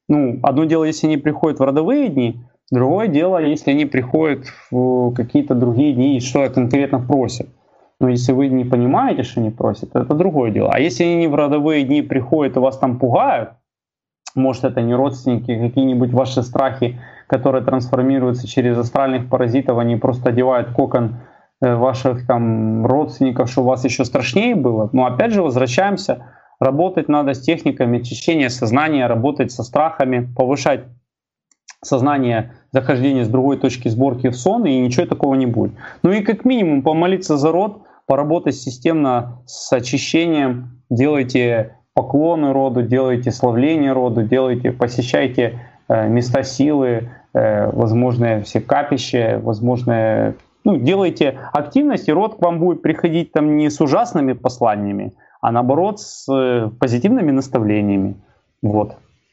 Ну, одно дело, если они приходят в родовые дни, другое дело, если они приходят в какие-то другие дни и что конкретно просят. Но если вы не понимаете, что они просят, это другое дело. А если они не в родовые дни приходят и вас там пугают, может, это не родственники, какие-нибудь ваши страхи, которые трансформируются через астральных паразитов, они просто одевают кокон ваших там родственников, что у вас еще страшнее было. Но опять же возвращаемся, работать надо с техниками очищения сознания, работать со страхами, повышать сознание захождения с другой точки сборки в сон, и ничего такого не будет. Ну и как минимум помолиться за род, поработать системно с очищением, делайте поклоны роду, делайте славление роду, делайте, посещайте э, места силы, э, возможные все капища, возможные, ну, делайте активность, и род к вам будет приходить там не с ужасными посланиями, а наоборот с э, позитивными наставлениями. Вот.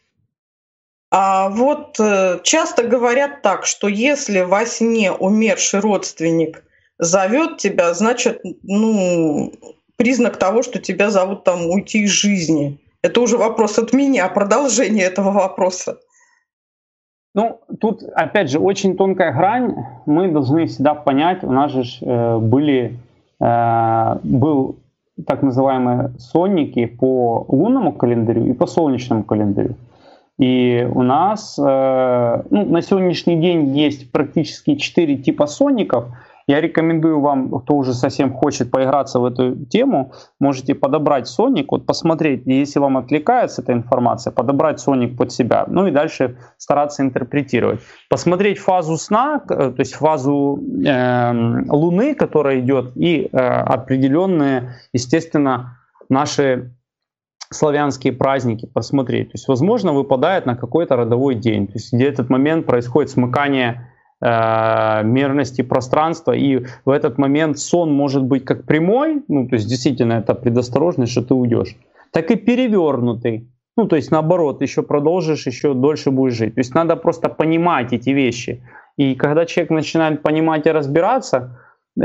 А вот э, часто говорят так, что если во сне умерший родственник зовет тебя, значит, ну, признак того, что тебя зовут там уйти из жизни. Это уже вопрос от меня, продолжение этого вопроса. Ну, тут, опять же, очень тонкая грань. Мы должны всегда понять, у нас же э, были, э, был так называемые сонники по лунному календарю и по солнечному календарю. И у нас э, ну, на сегодняшний день есть практически четыре типа сонников. Я рекомендую вам, кто уже совсем хочет поиграться в эту тему, можете подобрать сонник, вот посмотреть, если вам отвлекается эта информация, подобрать сонник под себя, ну и дальше стараться интерпретировать. Посмотреть фазу сна, то есть фазу э, Луны, которая идет, и э, определенные, естественно, наши славянские праздники посмотреть. То есть, возможно, выпадает на какой-то родовой день, то есть, где этот момент происходит смыкание э, мерности пространства, и в этот момент сон может быть как прямой, ну, то есть, действительно, это предосторожность, что ты уйдешь, так и перевернутый. Ну, то есть, наоборот, еще продолжишь, еще дольше будешь жить. То есть, надо просто понимать эти вещи. И когда человек начинает понимать и разбираться,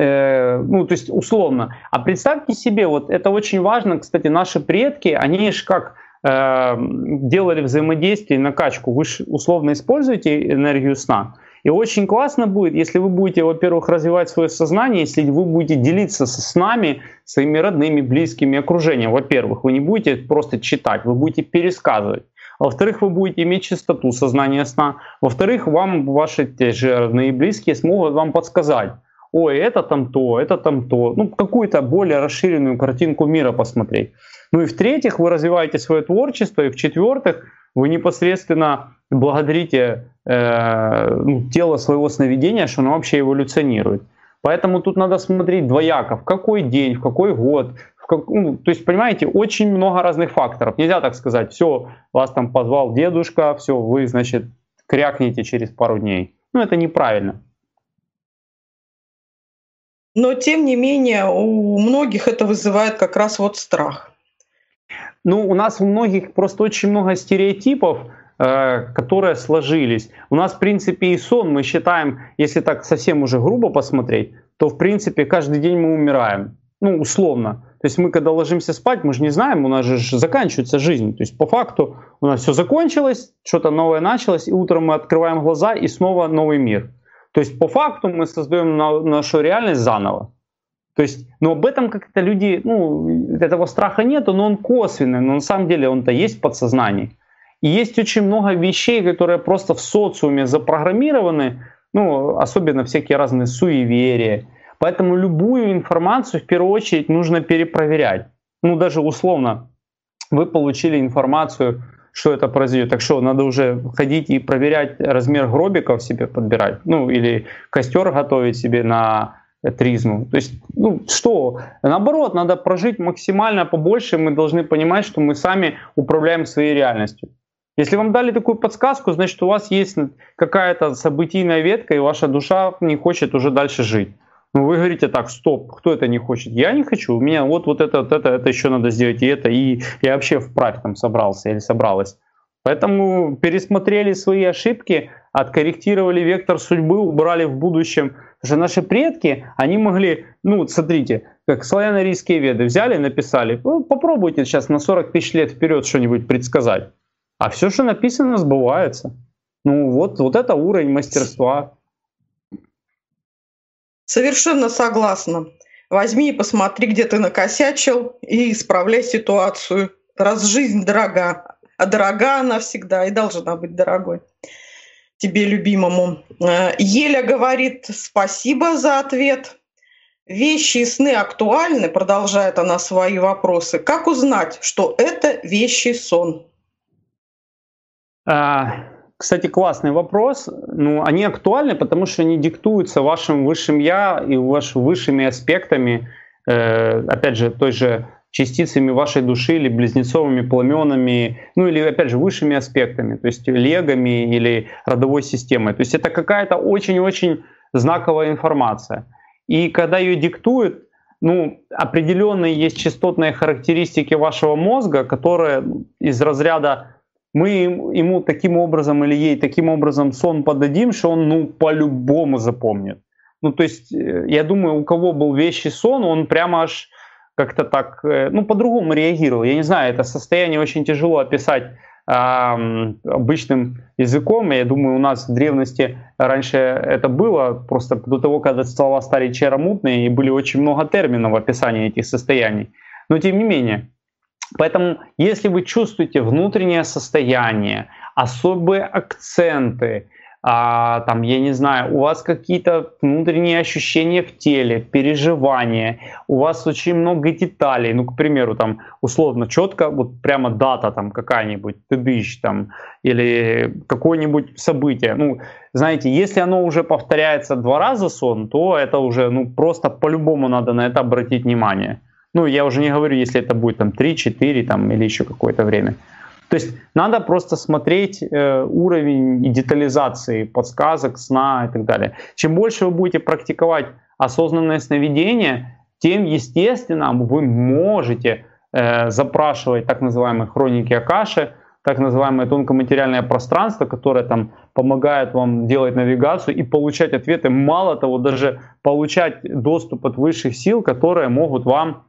ну, то есть условно. А представьте себе, вот это очень важно, кстати, наши предки, они же как э, делали взаимодействие, накачку. Вы же условно используете энергию сна. И очень классно будет, если вы будете, во-первых, развивать свое сознание, если вы будете делиться со снами, своими родными, близкими, окружением. Во-первых, вы не будете просто читать, вы будете пересказывать. Во-вторых, вы будете иметь чистоту сознания сна. Во-вторых, вам ваши те же родные и близкие смогут вам подсказать. Ой, это там то, это там то. Ну, какую-то более расширенную картинку мира посмотреть. Ну и в-третьих, вы развиваете свое творчество. И в-четвертых, вы непосредственно благодарите э, ну, тело своего сновидения, что оно вообще эволюционирует. Поэтому тут надо смотреть двояко, в какой день, в какой год. В как, ну, то есть, понимаете, очень много разных факторов. Нельзя так сказать, все, вас там позвал дедушка, все, вы, значит, крякнете через пару дней. Ну, это неправильно. Но, тем не менее, у многих это вызывает как раз вот страх. Ну, у нас у многих просто очень много стереотипов, э, которые сложились. У нас, в принципе, и сон, мы считаем, если так совсем уже грубо посмотреть, то, в принципе, каждый день мы умираем. Ну, условно. То есть мы, когда ложимся спать, мы же не знаем, у нас же заканчивается жизнь. То есть по факту у нас все закончилось, что-то новое началось, и утром мы открываем глаза, и снова новый мир. То есть по факту мы создаем нашу реальность заново. То есть, но об этом как-то люди, ну, этого страха нету, но он косвенный, но на самом деле он-то есть в подсознании. И есть очень много вещей, которые просто в социуме запрограммированы, ну, особенно всякие разные суеверия. Поэтому любую информацию в первую очередь нужно перепроверять. Ну, даже условно, вы получили информацию, что это произойдет. Так что, надо уже ходить и проверять размер гробиков себе подбирать. Ну, или костер готовить себе на тризму. То есть, ну, что? Наоборот, надо прожить максимально побольше. Мы должны понимать, что мы сами управляем своей реальностью. Если вам дали такую подсказку, значит, у вас есть какая-то событийная ветка, и ваша душа не хочет уже дальше жить. Ну, вы говорите так, стоп, кто это не хочет? Я не хочу, у меня вот, вот это, вот это, это еще надо сделать, и это, и я вообще вправь там собрался или собралась. Поэтому пересмотрели свои ошибки, откорректировали вектор судьбы, убрали в будущем. Потому что наши предки, они могли, ну, смотрите, как славяно-арийские веды взяли и написали, ну, попробуйте сейчас на сорок тысяч лет вперед что-нибудь предсказать. А все, что написано, сбывается. Ну вот, вот это уровень мастерства. Совершенно согласна. Возьми и посмотри, где ты накосячил, и исправляй ситуацию. Раз жизнь дорога, а дорога она всегда и должна быть дорогой тебе, любимому. Еля говорит спасибо за ответ. Вещи и сны актуальны, продолжает она свои вопросы. Как узнать, что это вещий сон? А, кстати, классный вопрос. Ну, они актуальны, потому что они диктуются вашим высшим я и вашими высшими аспектами, э, опять же, той же частицами вашей души или близнецовыми пламенами, ну или, опять же, высшими аспектами, то есть легами или родовой системой. То есть это какая-то очень-очень знаковая информация. И когда ее диктуют, ну, определенные есть частотные характеристики вашего мозга, которые из разряда мы ему таким образом или ей таким образом сон подадим, что он, ну, по-любому запомнит. Ну, то есть, я думаю, у кого был вещий сон, он прямо аж как-то так, ну, по-другому реагировал. Я не знаю, это состояние очень тяжело описать э, обычным языком. Я думаю, у нас в древности раньше это было, просто до того, когда слова стали черомутные, и были очень много терминов в описании этих состояний. Но тем не менее. Поэтому, если вы чувствуете внутреннее состояние, особые акценты, а, там, я не знаю, у вас какие-то внутренние ощущения в теле, переживания, у вас очень много деталей, ну, к примеру, там, условно, четко, вот прямо дата там какая-нибудь, тыдыщ там, или какое-нибудь событие, ну, знаете, если оно уже повторяется два раза сон, то это уже, ну, просто по-любому надо на это обратить внимание. Ну, я уже не говорю, если это будет там три-четыре там, или еще какое-то время. То есть надо просто смотреть э, уровень и детализации подсказок, сна и так далее. Чем больше вы будете практиковать осознанное сновидение, тем, естественно, вы можете э, запрашивать так называемые хроники Акаши, так называемое тонкоматериальное пространство, которое там помогает вам делать навигацию и получать ответы. Мало того, даже получать доступ от высших сил, которые могут вам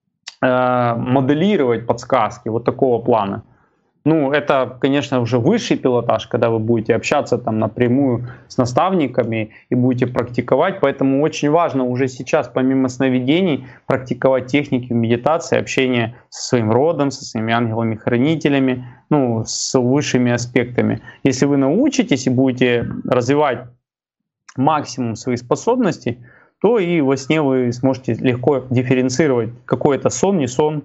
э, моделировать подсказки вот такого плана. Ну, это, конечно, уже высший пилотаж, когда вы будете общаться там напрямую с наставниками и будете практиковать. Поэтому очень важно уже сейчас, помимо сновидений, практиковать техники медитации, общение со своим родом, со своими ангелами-хранителями, ну, с высшими аспектами. Если вы научитесь и будете развивать максимум своих способностей, то и во сне вы сможете легко дифференцировать, какой это сон, не сон.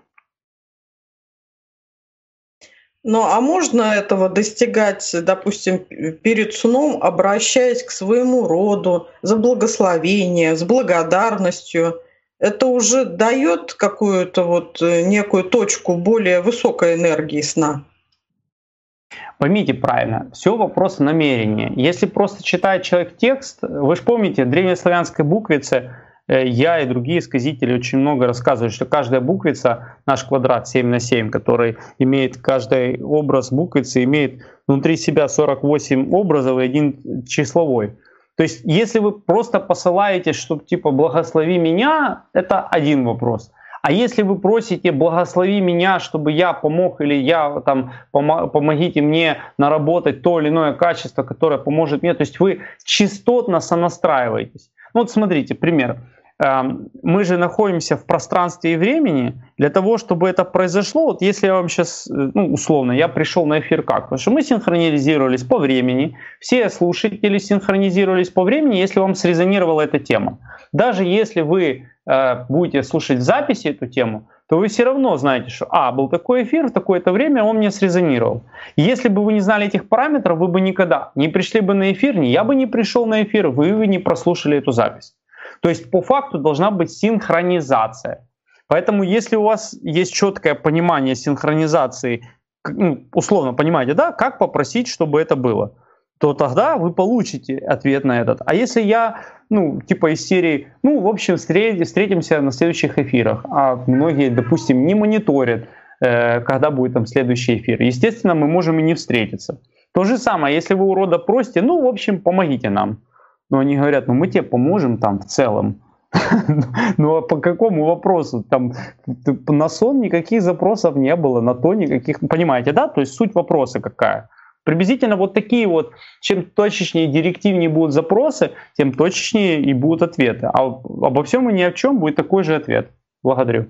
Ну, а можно этого достигать, допустим, перед сном, обращаясь к своему роду, за благословение, с благодарностью? Это уже дает какую-то вот некую точку более высокой энергии сна? Поймите правильно, все вопрос намерения. Если просто читает человек текст, вы же помните, в древнеславянской буквице я и другие сказители очень много рассказывают, что каждая буквица, наш квадрат семь на семь, который имеет, каждый образ буквицы имеет внутри себя сорок восемь образов и один числовой. То есть если вы просто посылаете, чтобы типа «благослови меня», это один вопрос. А если вы просите «благослови меня, чтобы я помог» или «я там помогите мне наработать то или иное качество, которое поможет мне», то есть вы частотно сонастраиваетесь. Ну вот смотрите, пример. Мы же находимся в пространстве и времени. Для того, чтобы это произошло, вот если я вам сейчас, ну, условно, я пришел на эфир как? Потому что мы синхронизировались по времени, все слушатели синхронизировались по времени, если вам срезонировала эта тема. Даже если вы э, будете слушать в записи эту тему, то вы все равно знаете, что а, был такой эфир, в такое-то время он мне срезонировал. Если бы вы не знали этих параметров, вы бы никогда не пришли бы на эфир, ни я бы не пришел на эфир, вы бы не прослушали эту запись. То есть по факту должна быть синхронизация. Поэтому если у вас есть четкое понимание синхронизации, ну, условно понимаете, да, как попросить, чтобы это было, то тогда вы получите ответ на этот. А если я, ну, типа из серии, ну, в общем, встретимся на следующих эфирах, а многие, допустим, не мониторят, э, когда будет там следующий эфир, естественно, мы можем и не встретиться. То же самое, если вы у рода просите, ну, в общем, помогите нам. Но они говорят, ну, мы тебе поможем там в целом. Ну а по какому вопросу? Там на сон никаких запросов не было, на то никаких... Понимаете, да? То есть суть вопроса какая? Приблизительно вот такие вот, чем точечнее и директивнее будут запросы, тем точечнее и будут ответы. А обо всем и ни о чем будет такой же ответ. Благодарю.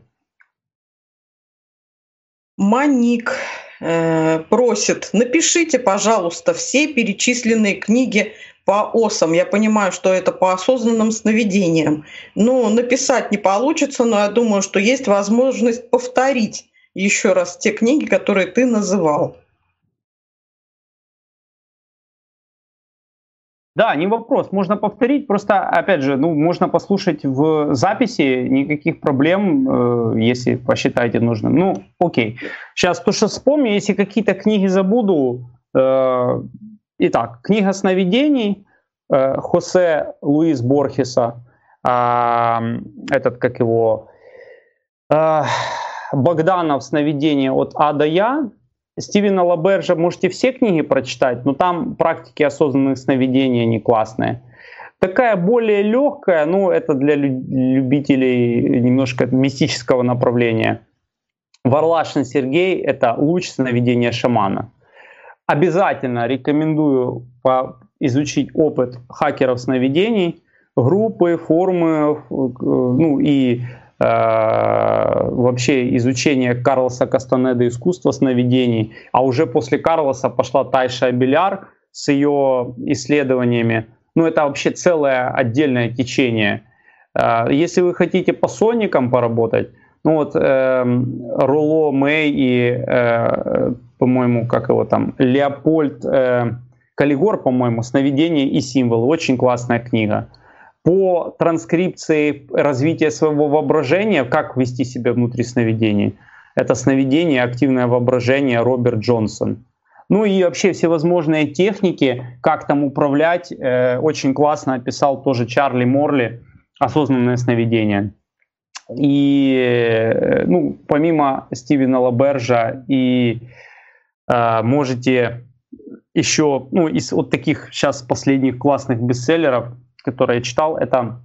Маник э, просит, напишите, пожалуйста, все перечисленные книги по осам. Я понимаю, что это по осознанным сновидениям. Но написать не получится, но я думаю, что есть возможность повторить еще раз те книги, которые ты называл. Да, не вопрос, можно повторить, просто, опять же, ну, можно послушать в записи, никаких проблем, э, если посчитаете нужным. Ну, окей. Сейчас, то, что вспомню, если какие-то книги забуду. Э, итак, книга сновидений э, Хосе Луис Борхеса, э, этот, как его, э, Богданов «Сновидение от А до Я». Стивена Лабержа можете все книги прочитать, но там практики осознанных сновидений, они классные. Такая более легкая, ну это для любителей немножко мистического направления. Варлашин Сергей — это «Луч сновидения шамана». Обязательно рекомендую изучить опыт хакеров сновидений, группы, форумы, ну и вообще изучение Карлоса Кастанеды «Искусство сновидений», а уже после Карлоса пошла Тайша Абеляр с ее исследованиями. Ну, это вообще целое отдельное течение. Если вы хотите по соникам поработать, ну вот э, Ролло Мэй и, э, по-моему, как его там, Леопольд э, Каллигор, по-моему, «Сновидения и символы». Очень классная книга. По транскрипции развития своего воображения, как вести себя внутри сновидений. Это «Сновидение. Активное воображение» Роберт Джонсон. Ну и вообще всевозможные техники, как там управлять, э, очень классно описал тоже Чарли Морли «Осознанное сновидение». И ну, помимо Стивена Лабержа и э, можете еще, ну, из вот таких сейчас последних классных бестселлеров, которые я читал, это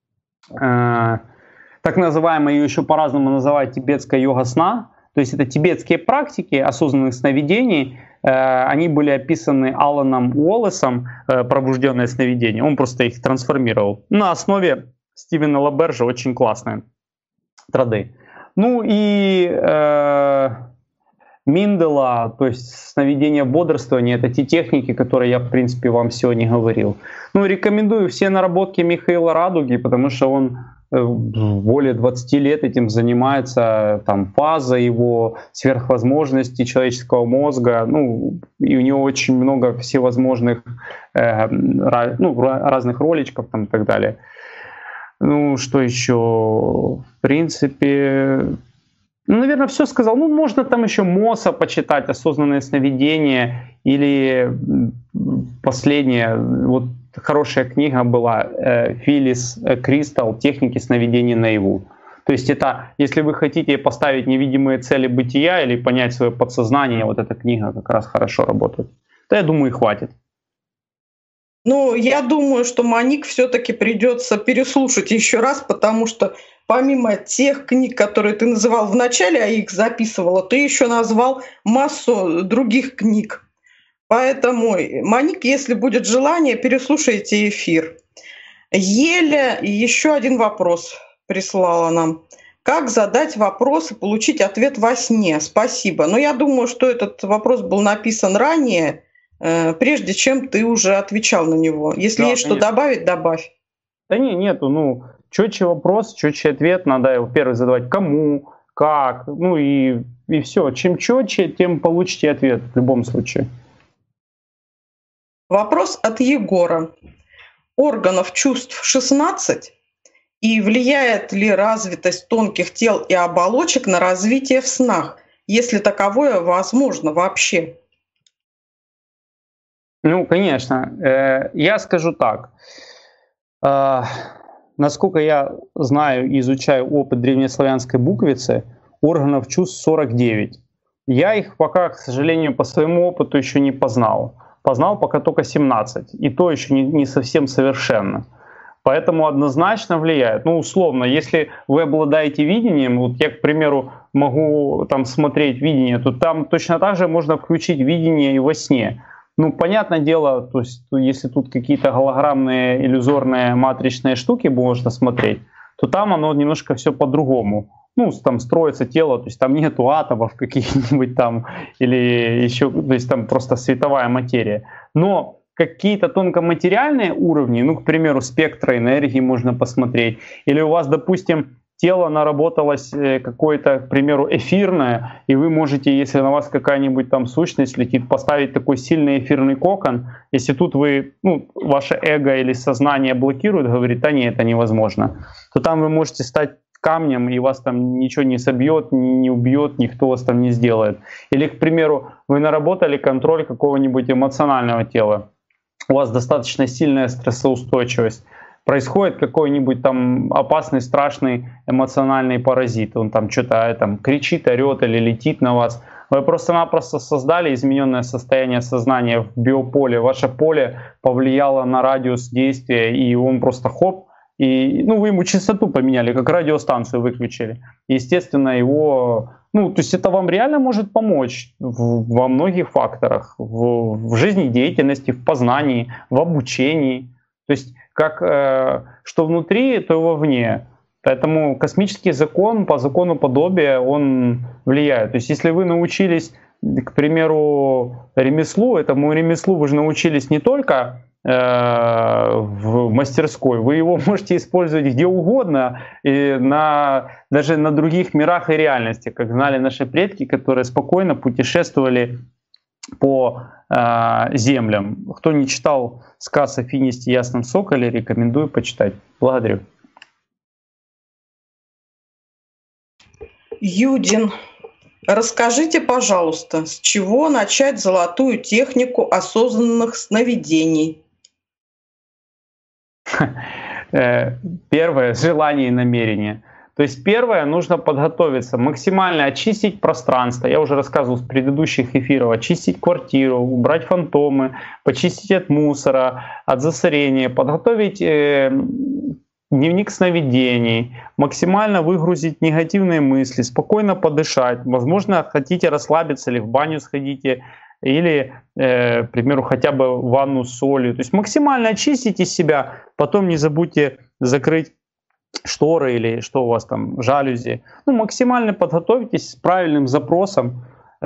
э, так называемая, ее еще по-разному называют, тибетская йога сна. То есть это тибетские практики осознанных сновидений. Э, они были описаны Аланом Уоллесом, э, «Пробужденное сновидение». Он просто их трансформировал. На основе Стивена Лабержа очень классные трады. Ну и э, Миндела, то есть сновидение бодрствования, это те техники, которые я, в принципе, вам сегодня говорил. Ну, рекомендую все наработки Михаила Радуги, потому что он э, более двадцати лет этим занимается, там, фаза его, сверхвозможности человеческого мозга, ну, и у него очень много всевозможных э, ну, разных роличков там, и так далее. Ну, что еще? В принципе, ну, наверное, все сказал. Ну, можно там еще Мосса почитать, «Осознанное сновидение», или последняя, вот хорошая книга была Филлис Кристал «Техники сновидения наяву». То есть это, если вы хотите поставить невидимые цели бытия или понять свое подсознание, вот эта книга как раз хорошо работает. Да, я думаю, и хватит. Ну, я думаю, что Маник все-таки придется переслушать еще раз, потому что помимо тех книг, которые ты называл в начале, а их записывала, ты еще назвал массу других книг. Поэтому, Маник, если будет желание, переслушайте эфир. Еля еще один вопрос прислала нам. Как задать вопрос и получить ответ во сне? Спасибо. Но я думаю, что этот вопрос был написан ранее, прежде чем ты уже отвечал на него. Если да, есть конечно. Что добавить, добавь. Да не, нету. Ну, четче вопрос, четче ответ. Надо его первый задавать кому, как, ну и, и все. Чем четче, тем получите ответ в любом случае. Вопрос от Егора. Органов чувств шестнадцать. И влияет ли развитость тонких тел и оболочек на развитие в снах, если таковое возможно вообще? Ну, конечно. Я скажу так. Насколько я знаю и изучаю опыт древнеславянской буквицы, органов чувств сорок девять. Я их пока, к сожалению, по своему опыту еще не познал. Познал пока только семнадцать. И то еще не, не совсем совершенно. Поэтому однозначно влияет. Ну, условно, если вы обладаете видением, вот я, к примеру, могу там смотреть видение, то там точно так же можно включить видение и во сне. Ну, понятное дело, то есть, если тут какие-то голограммные, иллюзорные, матричные штуки можно смотреть, то там оно немножко все по-другому. Ну, там строится тело, то есть там нету атомов каких-нибудь там, или еще, то есть там просто световая материя. Но какие-то тонкоматериальные уровни, ну, к примеру, спектра энергии можно посмотреть, или у вас, допустим, тело наработалось какое-то, к примеру, эфирное, и вы можете, если на вас какая-нибудь там сущность летит, поставить такой сильный эфирный кокон. Если тут вы, ну, ваше эго или сознание блокирует, говорит, да нет, это невозможно, то там вы можете стать камнем, и вас там ничего не собьет, не убьет, никто вас там не сделает. Или, к примеру, вы наработали контроль какого-нибудь эмоционального тела, у вас достаточно сильная стрессоустойчивость, происходит какой-нибудь там опасный, страшный эмоциональный паразит, он там что-то там кричит, орет или летит на вас, вы просто-напросто создали измененное состояние сознания в биополе, ваше поле повлияло на радиус действия, и он просто хоп, и ну, вы ему частоту поменяли, как радиостанцию выключили. Естественно, его, ну, то есть это вам реально может помочь в, во многих факторах, в, в жизнедеятельности, в познании, в обучении. То есть как э, что внутри, то и вовне. Поэтому космический закон, по закону подобия, он влияет. То есть если вы научились, к примеру, ремеслу, этому ремеслу вы же научились не только в мастерской, вы его можете использовать где угодно, и на, даже на других мирах и реальностях, как знали наши предки, которые спокойно путешествовали по э, землям. Кто не читал сказ о Финисте Ясном Соколе, рекомендую почитать. Благодарю. Юдин, расскажите, пожалуйста, с чего начать золотую технику осознанных сновидений? Первое — желание и намерение. То есть первое, нужно подготовиться, максимально очистить пространство. Я уже рассказывал в предыдущих эфирах, очистить квартиру, убрать фантомы, почистить от мусора, от засорения, подготовить э, дневник сновидений, максимально выгрузить негативные мысли, спокойно подышать. Возможно, хотите расслабиться или в баню сходите, или, э, к примеру, хотя бы ванну с солью. То есть максимально очистите себя, потом не забудьте закрыть шторы или что у вас там, жалюзи. Ну, максимально подготовьтесь с правильным запросом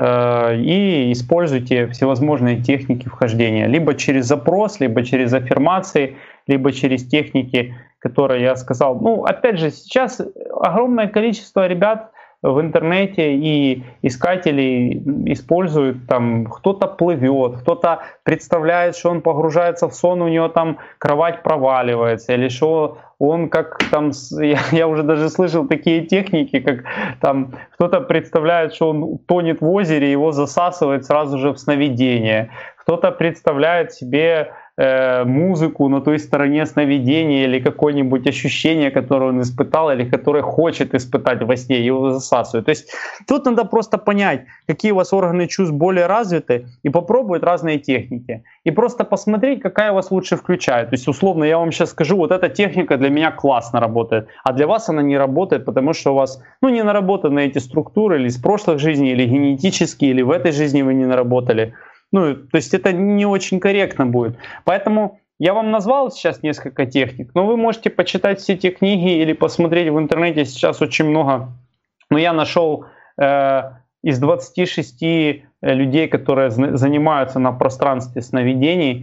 э, и используйте всевозможные техники вхождения. Либо через запрос, либо через аффирмации, либо через техники, которые я сказал. Ну, опять же, сейчас огромное количество ребят в интернете и искатели используют, там кто-то плывет, кто-то представляет, что он погружается в сон, у него там кровать проваливается, или что он как там, я, я уже даже слышал такие техники, как там кто-то представляет, что он тонет в озере, его засасывает сразу же в сновидение, кто-то представляет себе э, музыку на той стороне сновидения или какое-нибудь ощущение, которое он испытал или которое хочет испытать во сне, его засасывает. То есть тут надо просто понять, какие у вас органы чувств более развиты, и попробовать разные техники. И просто посмотреть, какая вас лучше включает. То есть условно я вам сейчас скажу, вот эта техника для меня классно работает, а для вас она не работает, потому что у вас ну, не наработаны эти структуры или из прошлых жизней, или генетические, или в этой жизни вы не наработали. Ну, то есть это не очень корректно будет. Поэтому я вам назвал сейчас несколько техник, но вы можете почитать все эти книги или посмотреть в интернете. Сейчас очень много. Но я нашел э, из двадцати шести людей, которые занимаются на пространстве сновидений.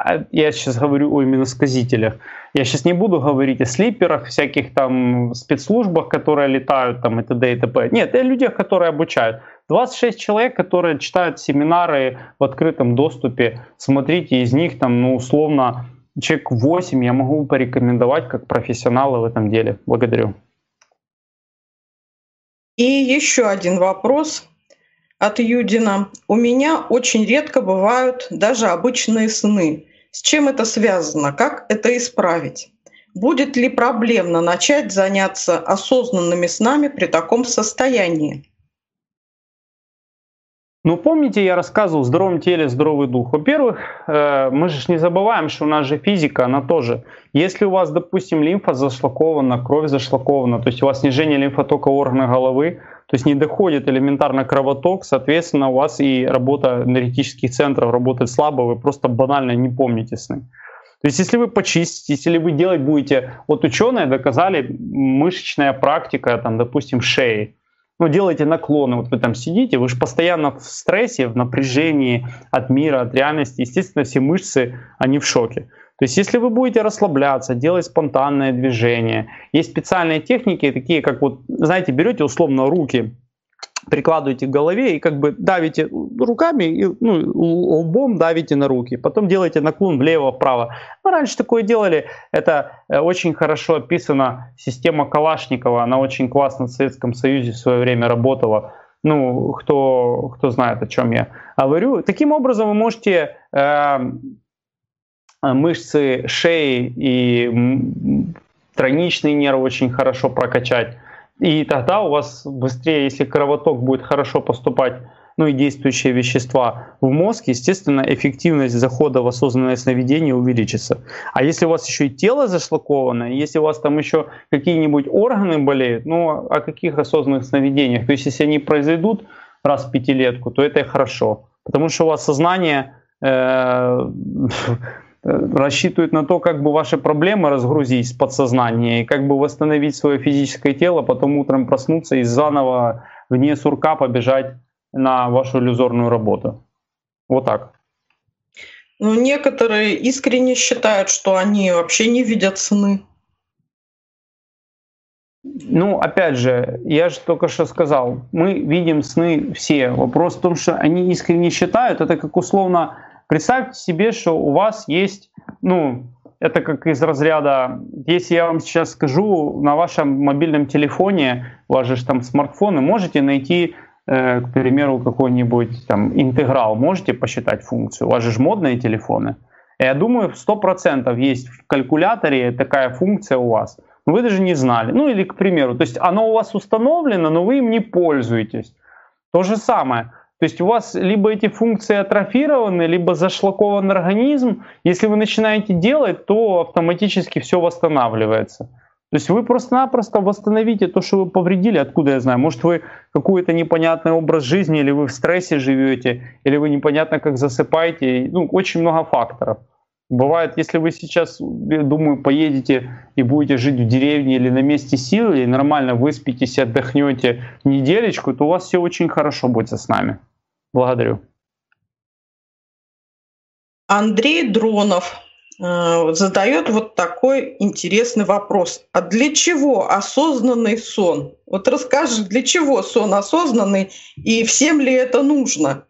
Я сейчас говорю о именно сказителях. Я сейчас не буду говорить о слиперах, всяких там спецслужбах, которые летают там и т.д. и т.п. Нет, о людях, которые обучают. двадцать шесть человек, которые читают семинары в открытом доступе. Смотрите, из них там, ну, условно, человек восемь я могу порекомендовать как профессионалы в этом деле. Благодарю. И еще один вопрос от Юдина. У меня очень редко бывают даже обычные сны. С чем это связано? Как это исправить? Будет ли проблемно начать заняться осознанными снами при таком состоянии? Ну, помните, я рассказывал, в здоровом теле здоровый дух. Во-первых, мы же не забываем, что у нас же физика, она тоже. Если у вас, допустим, лимфа зашлакована, кровь зашлакована, то есть у вас снижение лимфотока органа головы, то есть не доходит элементарно кровоток, соответственно, у вас и работа энергетических центров работает слабо, вы просто банально не помните сны. То есть если вы почистите, если вы делать будете, вот ученые доказали, мышечная практика, там, допустим, шеи, ну, делайте наклоны, вот вы там сидите, вы же постоянно в стрессе, в напряжении от мира, от реальности, естественно, все мышцы, они в шоке. То есть если вы будете расслабляться, делать спонтанное движение, есть специальные техники, такие как вот, знаете, берете условно руки, прикладываете к голове и как бы давите руками, и, ну, лбом давите на руки, потом делаете наклон влево-вправо. Мы раньше такое делали, это очень хорошо описана система Калашникова, она очень классно в Советском Союзе в свое время работала. Ну, кто, кто знает, о чем я говорю. Таким образом вы можете э, мышцы шеи и тройничный нерв очень хорошо прокачать. И тогда у вас быстрее, если кровоток будет хорошо поступать, ну и действующие вещества в мозг, естественно, эффективность захода в осознанное сновидение увеличится. А если у вас еще и тело зашлаковано, если у вас там еще какие-нибудь органы болеют, ну о каких осознанных сновидениях? То есть если они произойдут раз в пятилетку, то это и хорошо. Потому что у вас сознание э, рассчитывает на то, как бы ваши проблемы разгрузить с подсознания и как бы восстановить свое физическое тело, потом утром проснуться и заново вне сурка побежать на вашу иллюзорную работу. Вот так. Ну, некоторые искренне считают, что они вообще не видят сны. Ну, опять же, я же только что сказал, мы видим сны все. Вопрос в том, что они искренне считают, это как условно, представьте себе, что у вас есть, ну, это как из разряда, если я вам сейчас скажу, на вашем мобильном телефоне, у вас же там смартфоны, можете найти, э, к примеру, какой-нибудь там интеграл, можете посчитать функцию, у вас же модные телефоны. Я думаю, сто процентов есть в калькуляторе такая функция у вас. Но вы даже не знали. Ну или, к примеру, то есть оно у вас установлено, но вы им не пользуетесь. То же самое. То есть у вас либо эти функции атрофированы, либо зашлакован организм. Если вы начинаете делать, то автоматически все восстанавливается. То есть вы просто-напросто восстановите то, что вы повредили. Откуда я знаю? Может, вы какой-то непонятный образ жизни, или вы в стрессе живете, или вы непонятно как засыпаете. Ну, очень много факторов. Бывает, если вы сейчас, я думаю, поедете и будете жить в деревне или на месте сил, и нормально выспитесь, отдохнете неделечку, то у вас все очень хорошо будет с нами. Благодарю. Андрей Дронов э, задает вот такой интересный вопрос. А для чего осознанный сон? Вот расскажи, для чего сон осознанный и всем ли это нужно?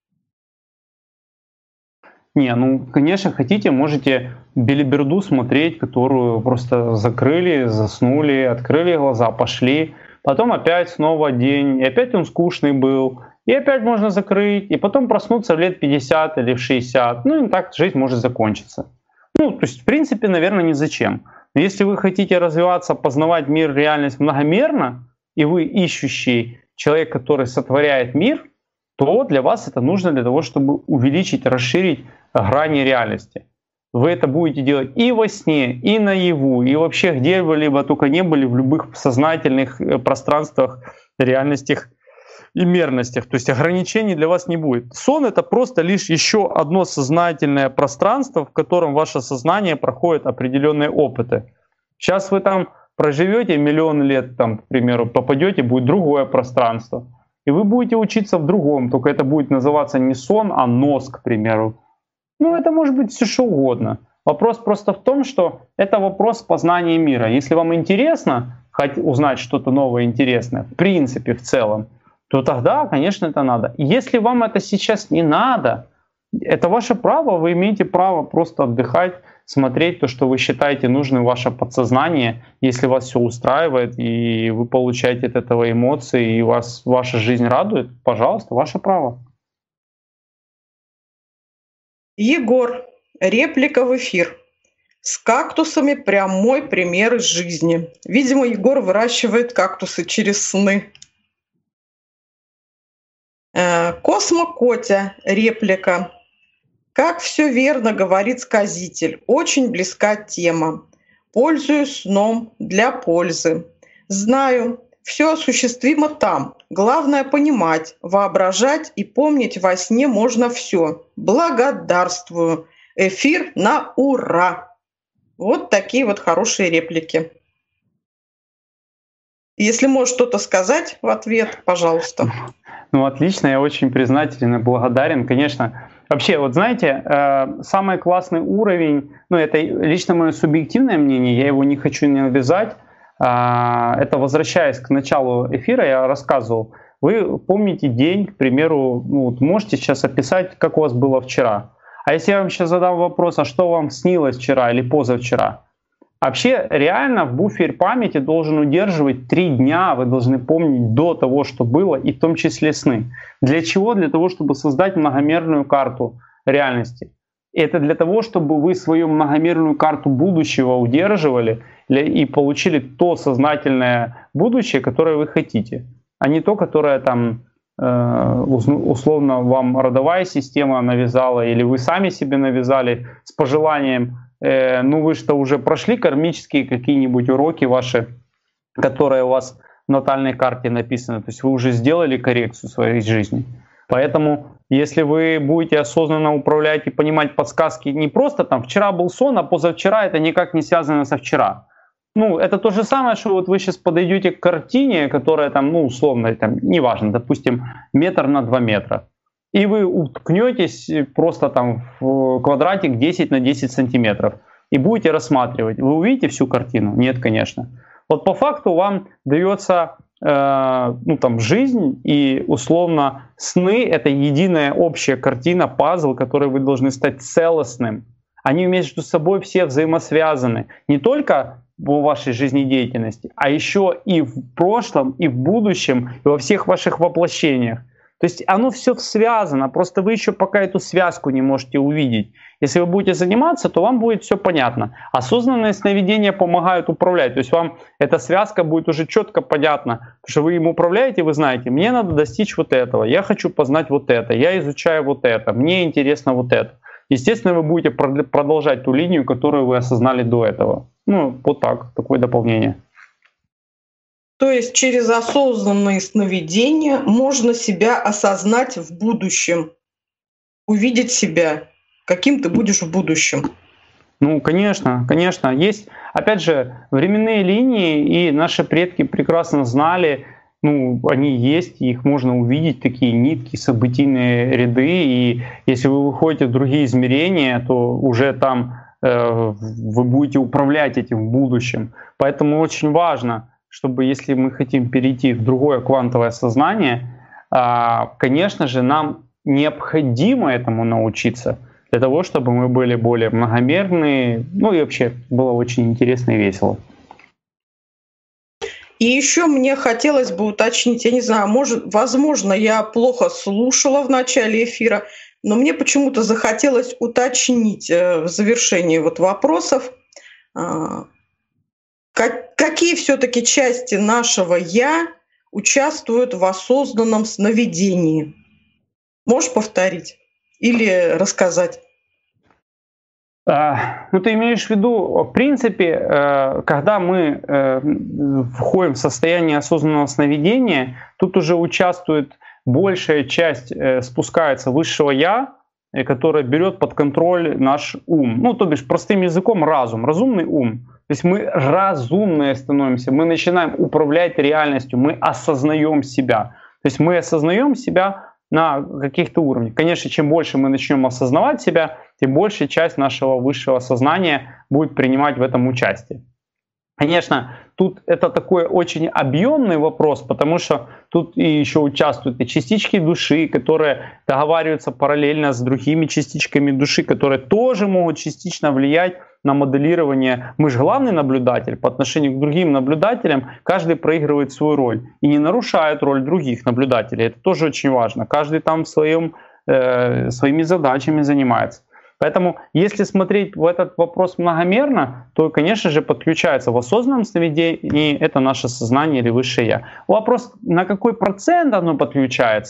Не, ну, конечно, хотите, можете белиберду смотреть, которую просто закрыли, заснули, открыли глаза, пошли. Потом опять снова день, и опять он скучный был. И опять можно закрыть, и потом проснуться в лет пятьдесят или в шестьдесят. Ну и так жизнь может закончиться. Ну, то есть, в принципе, наверное, ни зачем. Но если вы хотите развиваться, познавать мир, реальность многомерно, и вы ищущий человек, который сотворяет мир, то для вас это нужно для того, чтобы увеличить, расширить грани реальности. Вы это будете делать и во сне, и наяву, и вообще где вы либо только не были, в любых сознательных пространствах, реальностях и мерностях. То есть ограничений для вас не будет. Сон — это просто лишь еще одно сознательное пространство, в котором ваше сознание проходит определенные опыты. Сейчас вы там проживете миллион лет, там, к примеру, попадете, будет другое пространство. И вы будете учиться в другом, только это будет называться не сон, а нос, к примеру. Ну, это может быть все что угодно. Вопрос просто в том, что это вопрос познания мира. Если вам интересно узнать что-то новое, интересное, в принципе, в целом, то тогда, конечно, это надо. Если вам это сейчас не надо, это ваше право, вы имеете право просто отдыхать, смотреть то, что вы считаете нужным, ваше подсознание. Если вас все устраивает, и вы получаете от этого эмоции, и вас ваша жизнь радует, пожалуйста, ваше право. Егор, реплика в эфир. С кактусами прямой пример из жизни. Видимо, Егор выращивает кактусы через сны. Космо Котя, реплика. Как все верно говорит сказитель, очень близка тема. Пользуюсь сном для пользы. Знаю, все осуществимо там. Главное понимать, воображать и помнить во сне можно все. Благодарствую. Эфир на ура. Вот такие вот хорошие реплики. Если можешь что-то сказать в ответ, пожалуйста. Ну, отлично, я очень признателен и благодарен. Конечно, вообще, вот знаете, э, самый классный уровень, ну, это лично мое субъективное мнение, я его не хочу не навязать, э, это возвращаясь к началу эфира, я рассказывал, вы помните день, к примеру, ну, вот можете сейчас описать, как у вас было вчера. А если я вам сейчас задам вопрос, а что вам снилось вчера или позавчера? Вообще, реально в буфере памяти должен удерживать три дня, вы должны помнить до того, что было, и в том числе сны. Для чего? Для того, чтобы создать многомерную карту реальности. Это для того, чтобы вы свою многомерную карту будущего удерживали и получили то сознательное будущее, которое вы хотите, а не то, которое там условно вам родовая система навязала, или вы сами себе навязали с пожеланием. Ну вы что, уже прошли кармические какие-нибудь уроки ваши, которые у вас в натальной карте написаны, то есть вы уже сделали коррекцию своей жизни. Поэтому если вы будете осознанно управлять и понимать подсказки не просто там вчера был сон, а позавчера, это никак не связано со вчера. Ну, это то же самое, что вот вы сейчас подойдете к картине, которая там, ну, условно, там, неважно, допустим, метр на два метра. И вы уткнетесь просто там в квадратик десять на десять сантиметров и будете рассматривать. Вы увидите всю картину? Нет, конечно. Вот по факту вам дается э, ну, там, жизнь, и условно сны — это единая общая картина, пазл, который вы должны стать целостным. Они между собой все взаимосвязаны. Не только в вашей жизнедеятельности, а еще и в прошлом, и в будущем, и во всех ваших воплощениях. То есть оно все связано, просто вы еще пока эту связку не можете увидеть. Если вы будете заниматься, то вам будет все понятно. Осознанные сновидения помогают управлять, то есть вам эта связка будет уже четко понятна, потому что вы им управляете, вы знаете, мне надо достичь вот этого, я хочу познать вот это, я изучаю вот это, мне интересно вот это. Естественно, вы будете продолжать ту линию, которую вы осознали до этого. Ну, вот так, такое дополнение. То есть через осознанные сновидения можно себя осознать в будущем, увидеть себя, каким ты будешь в будущем. Ну, конечно, конечно. Есть, опять же, временные линии, и наши предки прекрасно знали, ну, они есть, их можно увидеть, такие нитки, событийные ряды, и если вы выходите в другие измерения, то уже там э, вы будете управлять этим в будущем. Поэтому очень важно, чтобы, если мы хотим перейти в другое квантовое сознание, конечно же, нам необходимо этому научиться для того, чтобы мы были более многомерные, ну и вообще было очень интересно и весело. И еще мне хотелось бы уточнить, я не знаю, может, возможно, я плохо слушала в начале эфира, но мне почему-то захотелось уточнить в завершении вот вопросов, какие все-таки части нашего «я» участвуют в осознанном сновидении? Можешь повторить или рассказать? Ну, ты имеешь в виду, в принципе, когда мы входим в состояние осознанного сновидения, тут уже участвует большая часть, спускается высшего «я», которая берет под контроль наш ум. Ну, то бишь, простым языком разум, разумный ум. То есть мы разумные становимся, мы начинаем управлять реальностью, мы осознаем себя. То есть мы осознаем себя на каких-то уровнях. Конечно, чем больше мы начнем осознавать себя, тем большая часть нашего высшего сознания будет принимать в этом участие. Конечно, тут это такой очень объемный вопрос, потому что тут и еще участвуют и частички души, которые договариваются параллельно с другими частичками души, которые тоже могут частично влиять на моделирование. Мы же главный наблюдатель. По отношению к другим наблюдателям каждый проигрывает свою роль и не нарушает роль других наблюдателей. Это тоже очень важно. Каждый там в своем, э, своими задачами занимается. Поэтому, если смотреть в этот вопрос многомерно, то, конечно же, подключается в осознанном сновидении это наше сознание или высшее я. Вопрос, на какой процент оно подключается,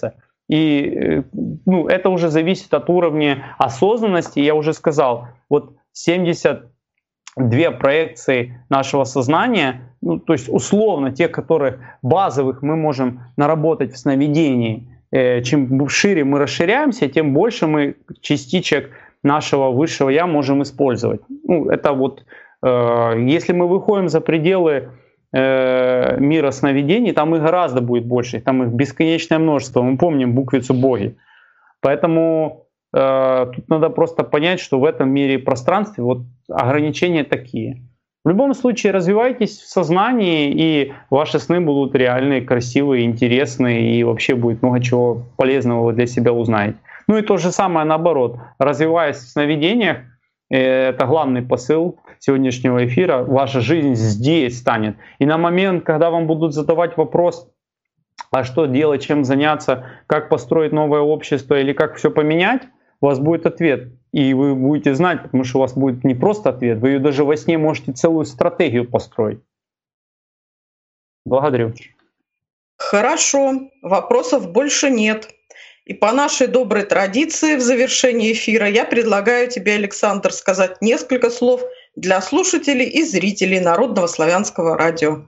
И ну, это уже зависит от уровня осознанности. Я уже сказал, вот семьдесят две проекции нашего сознания, ну, то есть условно тех, которых базовых мы можем наработать в сновидении. Чем шире мы расширяемся, тем больше мы частичек нашего высшего я можем использовать. Ну, это вот, э, если мы выходим за пределы э, мира сновидений, там их гораздо будет больше, там их бесконечное множество. Мы помним буквицу боги. Поэтому э, тут надо просто понять, что в этом мире и пространстве вот ограничения такие. В любом случае развивайтесь в сознании, и ваши сны будут реальные, красивые, интересные, и вообще будет много чего полезного вы для себя узнаете. Ну и то же самое наоборот. Развиваясь в сновидениях, это главный посыл сегодняшнего эфира, ваша жизнь здесь станет. И на момент, когда вам будут задавать вопрос, а что делать, чем заняться, как построить новое общество или как все поменять, у вас будет ответ. И вы будете знать, потому что у вас будет не просто ответ, вы даже во сне можете целую стратегию построить. Благодарю. Хорошо, вопросов больше нет. И по нашей доброй традиции в завершении эфира я предлагаю тебе, Александр, сказать несколько слов для слушателей и зрителей Народного славянского радио.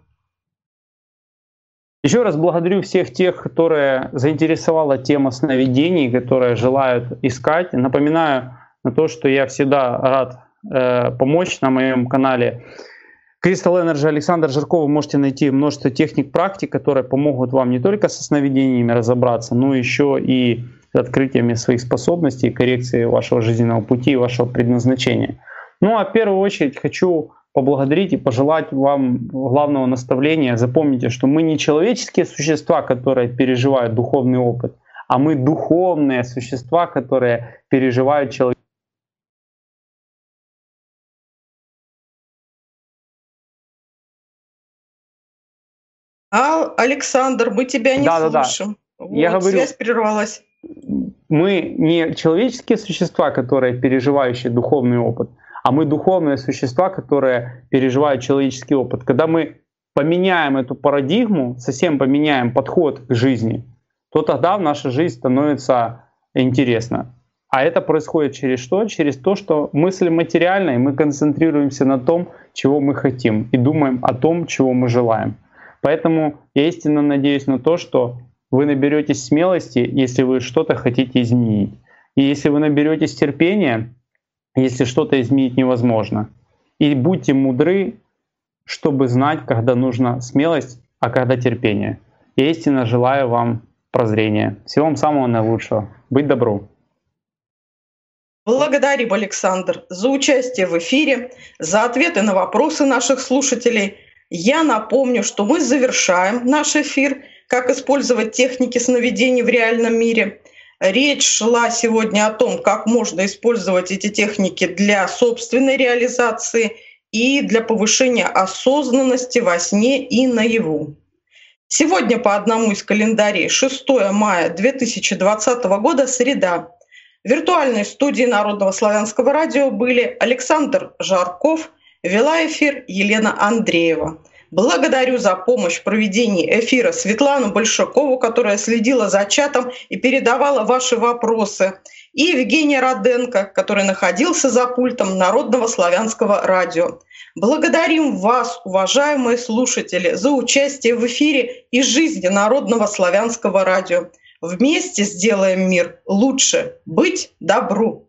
Еще раз благодарю всех тех, которые заинтересовала тема сновидений, которые желают искать. Напоминаю на то, что я всегда рад э, помочь на моем канале Crystal Energy Александр Жирков. Вы можете найти множество техник, практик, которые помогут вам не только со сновидениями разобраться, но еще и с открытиями своих способностей, коррекцией вашего жизненного пути и вашего предназначения. Ну а в первую очередь хочу поблагодарить и пожелать вам главного наставления. Запомните, что мы не человеческие существа, которые переживают духовный опыт, а мы духовные существа, которые переживают человеческий. А, Александр, мы тебя не да, слышим. Да, да. Вот, Я говорю, связь прервалась. Мы не человеческие существа, которые переживающие духовный опыт, а мы духовные существа, которые переживают человеческий опыт. Когда мы поменяем эту парадигму, совсем поменяем подход к жизни, то тогда наша жизнь становится интересна. А это происходит через что? Через то, что мысль материальна, и мы концентрируемся на том, чего мы хотим, и думаем о том, чего мы желаем. Поэтому я истинно надеюсь на то, что вы наберетесь смелости, если вы что-то хотите изменить. И если вы наберетесь терпения, если что-то изменить невозможно. И будьте мудры, чтобы знать, когда нужна смелость, а когда терпение. Я истинно желаю вам прозрения. Всего вам самого наилучшего. Быть добру. Благодарим, Александр, за участие в эфире, за ответы на вопросы наших слушателей. Я напомню, что мы завершаем наш эфир «Как использовать техники сновидений в реальном мире». Речь шла сегодня о том, как можно использовать эти техники для собственной реализации и для повышения осознанности во сне и наяву. Сегодня по одному из календарей шестое мая две тысячи двадцатого года, среда. В виртуальной студии Народного славянского радио были Александр Жарков, вела эфир Елена Андреева. Благодарю за помощь в проведении эфира Светлану Большакову, которая следила за чатом и передавала ваши вопросы, и Евгения Роденко, который находился за пультом Народного славянского радио. Благодарим вас, уважаемые слушатели, за участие в эфире и жизни Народного славянского радио. Вместе сделаем мир лучше. Быть добру!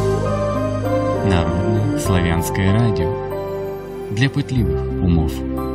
Народное славянское радио для пытливых умов.